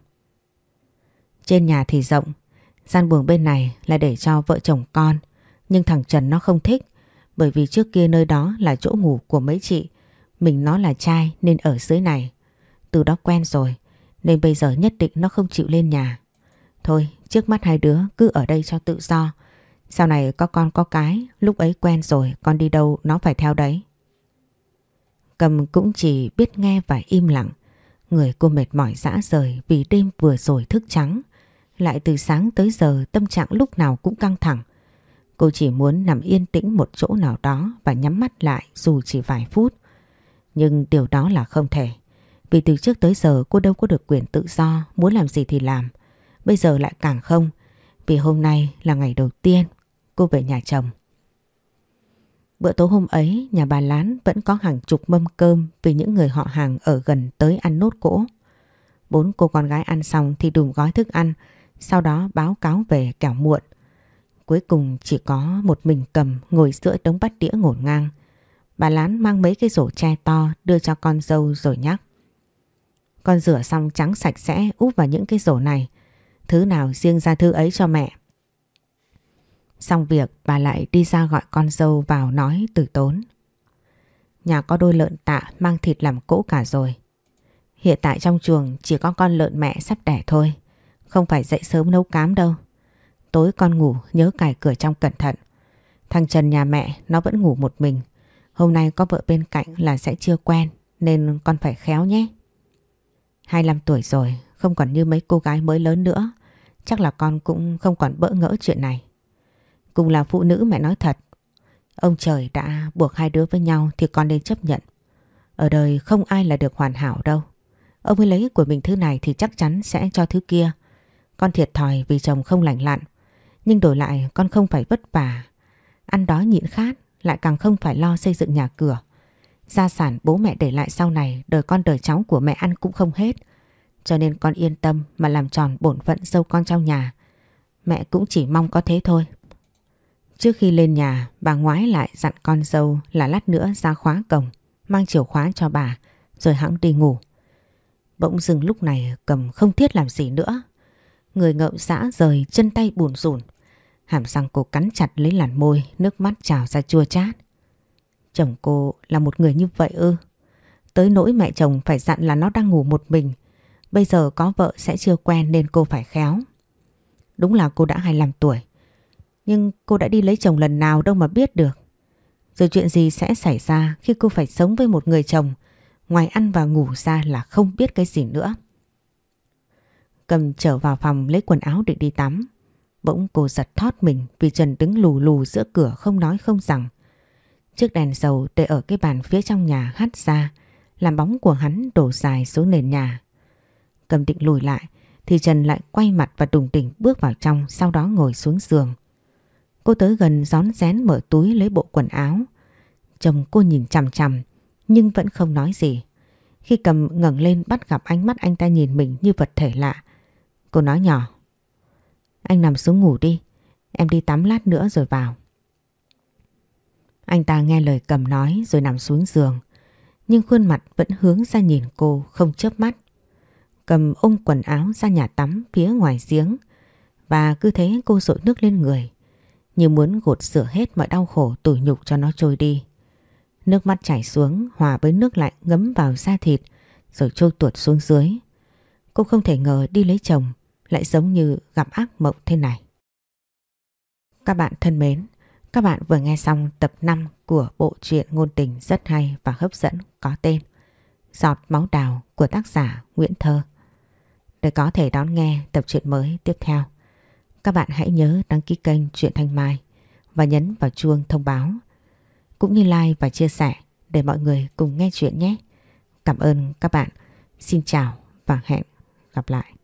Trên nhà thì rộng, gian buồng bên này là để cho vợ chồng con, nhưng thằng Trần nó không thích, bởi vì trước kia nơi đó là chỗ ngủ của mấy chị, mình nó là trai nên ở dưới này. Từ đó quen rồi, nên bây giờ nhất định nó không chịu lên nhà. Thôi, trước mắt hai đứa cứ ở đây cho tự do. Sau này có con có cái, lúc ấy quen rồi, con đi đâu nó phải theo đấy. Cầm cũng chỉ biết nghe và im lặng. Người cô mệt mỏi rã rời vì đêm vừa rồi thức trắng. Lại từ sáng tới giờ tâm trạng lúc nào cũng căng thẳng. Cô chỉ muốn nằm yên tĩnh một chỗ nào đó và nhắm mắt lại dù chỉ vài phút. Nhưng điều đó là không thể. Vì từ trước tới giờ cô đâu có được quyền tự do, muốn làm gì thì làm. Bây giờ lại càng không, vì hôm nay là ngày đầu tiên cô về nhà chồng. Bữa tối hôm ấy, nhà bà Lán vẫn có hàng chục mâm cơm vì những người họ hàng ở gần tới ăn nốt cỗ. Bốn cô con gái ăn xong thì đùm gói thức ăn, sau đó báo cáo về kẻo muộn. Cuối cùng chỉ có một mình Cầm ngồi giữa đống bát đĩa ngổn ngang. Bà Lán mang mấy cái rổ tre to đưa cho con dâu rồi nhắc: con rửa xong trắng sạch sẽ úp vào những cái rổ này, thứ nào riêng ra thứ ấy cho mẹ. Xong việc bà lại đi ra gọi con dâu vào nói từ tốn: nhà có đôi lợn tạ mang thịt làm cỗ cả rồi. Hiện tại trong chuồng chỉ có con lợn mẹ sắp đẻ thôi, không phải dậy sớm nấu cám đâu. Tối con ngủ nhớ cài cửa trong cẩn thận. Thằng Trần nhà mẹ nó vẫn ngủ một mình, hôm nay có vợ bên cạnh là sẽ chưa quen, nên con phải khéo nhé. hai mươi lăm tuổi rồi, không còn như mấy cô gái mới lớn nữa, chắc là con cũng không còn bỡ ngỡ chuyện này. Cùng là phụ nữ mẹ nói thật, ông trời đã buộc hai đứa với nhau thì con nên chấp nhận. Ở đời không ai là được hoàn hảo đâu. Ông ấy lấy của mình thứ này thì chắc chắn sẽ cho thứ kia. Con thiệt thòi vì chồng không lành lặn, nhưng đổi lại con không phải vất vả, ăn đói nhịn khát, lại càng không phải lo xây dựng nhà cửa. Gia sản bố mẹ để lại sau này đời con đời cháu của mẹ ăn cũng không hết. Cho nên con yên tâm mà làm tròn bổn phận dâu con trong nhà. Mẹ cũng chỉ mong có thế thôi. Trước khi lên nhà, bà ngoái lại dặn con dâu là lát nữa ra khóa cổng, mang chìa khóa cho bà, rồi hẵng đi ngủ. Bỗng dưng lúc này Cầm không thiết làm gì nữa. Người ngợm dã rời, chân tay bùn rủn. Hàm răng cô cắn chặt lấy làn môi, nước mắt trào ra chua chát. Chồng cô là một người như vậy ư? Tới nỗi mẹ chồng phải dặn là nó đang ngủ một mình. Bây giờ có vợ sẽ chưa quen nên cô phải khéo. Đúng là cô đã hai mươi lăm tuổi. Nhưng cô đã đi lấy chồng lần nào đâu mà biết được. Rồi chuyện gì sẽ xảy ra khi cô phải sống với một người chồng, ngoài ăn và ngủ ra là không biết cái gì nữa. Cầm trở vào phòng lấy quần áo định đi tắm. Bỗng cô giật thót mình vì Trần đứng lù lù giữa cửa không nói không rằng. Chiếc đèn dầu để ở cái bàn phía trong nhà hắt ra, làm bóng của hắn đổ dài xuống nền nhà. Cầm định lùi lại thì Trần lại quay mặt và đùng đỉnh bước vào trong, sau đó ngồi xuống giường. Cô tới gần rón rén mở túi lấy bộ quần áo. Chồng cô nhìn chằm chằm nhưng vẫn không nói gì. Khi Cầm ngẩng lên bắt gặp ánh mắt anh ta nhìn mình như vật thể lạ, cô nói nhỏ: "Anh nằm xuống ngủ đi, em đi tắm lát nữa rồi vào." Anh ta nghe lời Cầm nói rồi nằm xuống giường, nhưng khuôn mặt vẫn hướng ra nhìn cô không chớp mắt. Cầm ôm quần áo ra nhà tắm phía ngoài giếng và cứ thế cô dội nước lên người, như muốn gột rửa hết mọi đau khổ tủi nhục cho nó trôi đi. Nước mắt chảy xuống hòa với nước lạnh ngấm vào da thịt rồi trôi tuột xuống dưới. Cô không thể ngờ đi lấy chồng lại giống như gặp ác mộng thế này. Các bạn thân mến, các bạn vừa nghe xong tập năm của bộ truyện ngôn tình rất hay và hấp dẫn có tên Giọt máu đào của tác giả Nguyễn Thơ. Để có thể đón nghe tập truyện mới tiếp theo, các bạn hãy nhớ đăng ký kênh Truyện Thanh Mai và nhấn vào chuông thông báo, cũng như like và chia sẻ để mọi người cùng nghe chuyện nhé. Cảm ơn các bạn. Xin chào và hẹn gặp lại.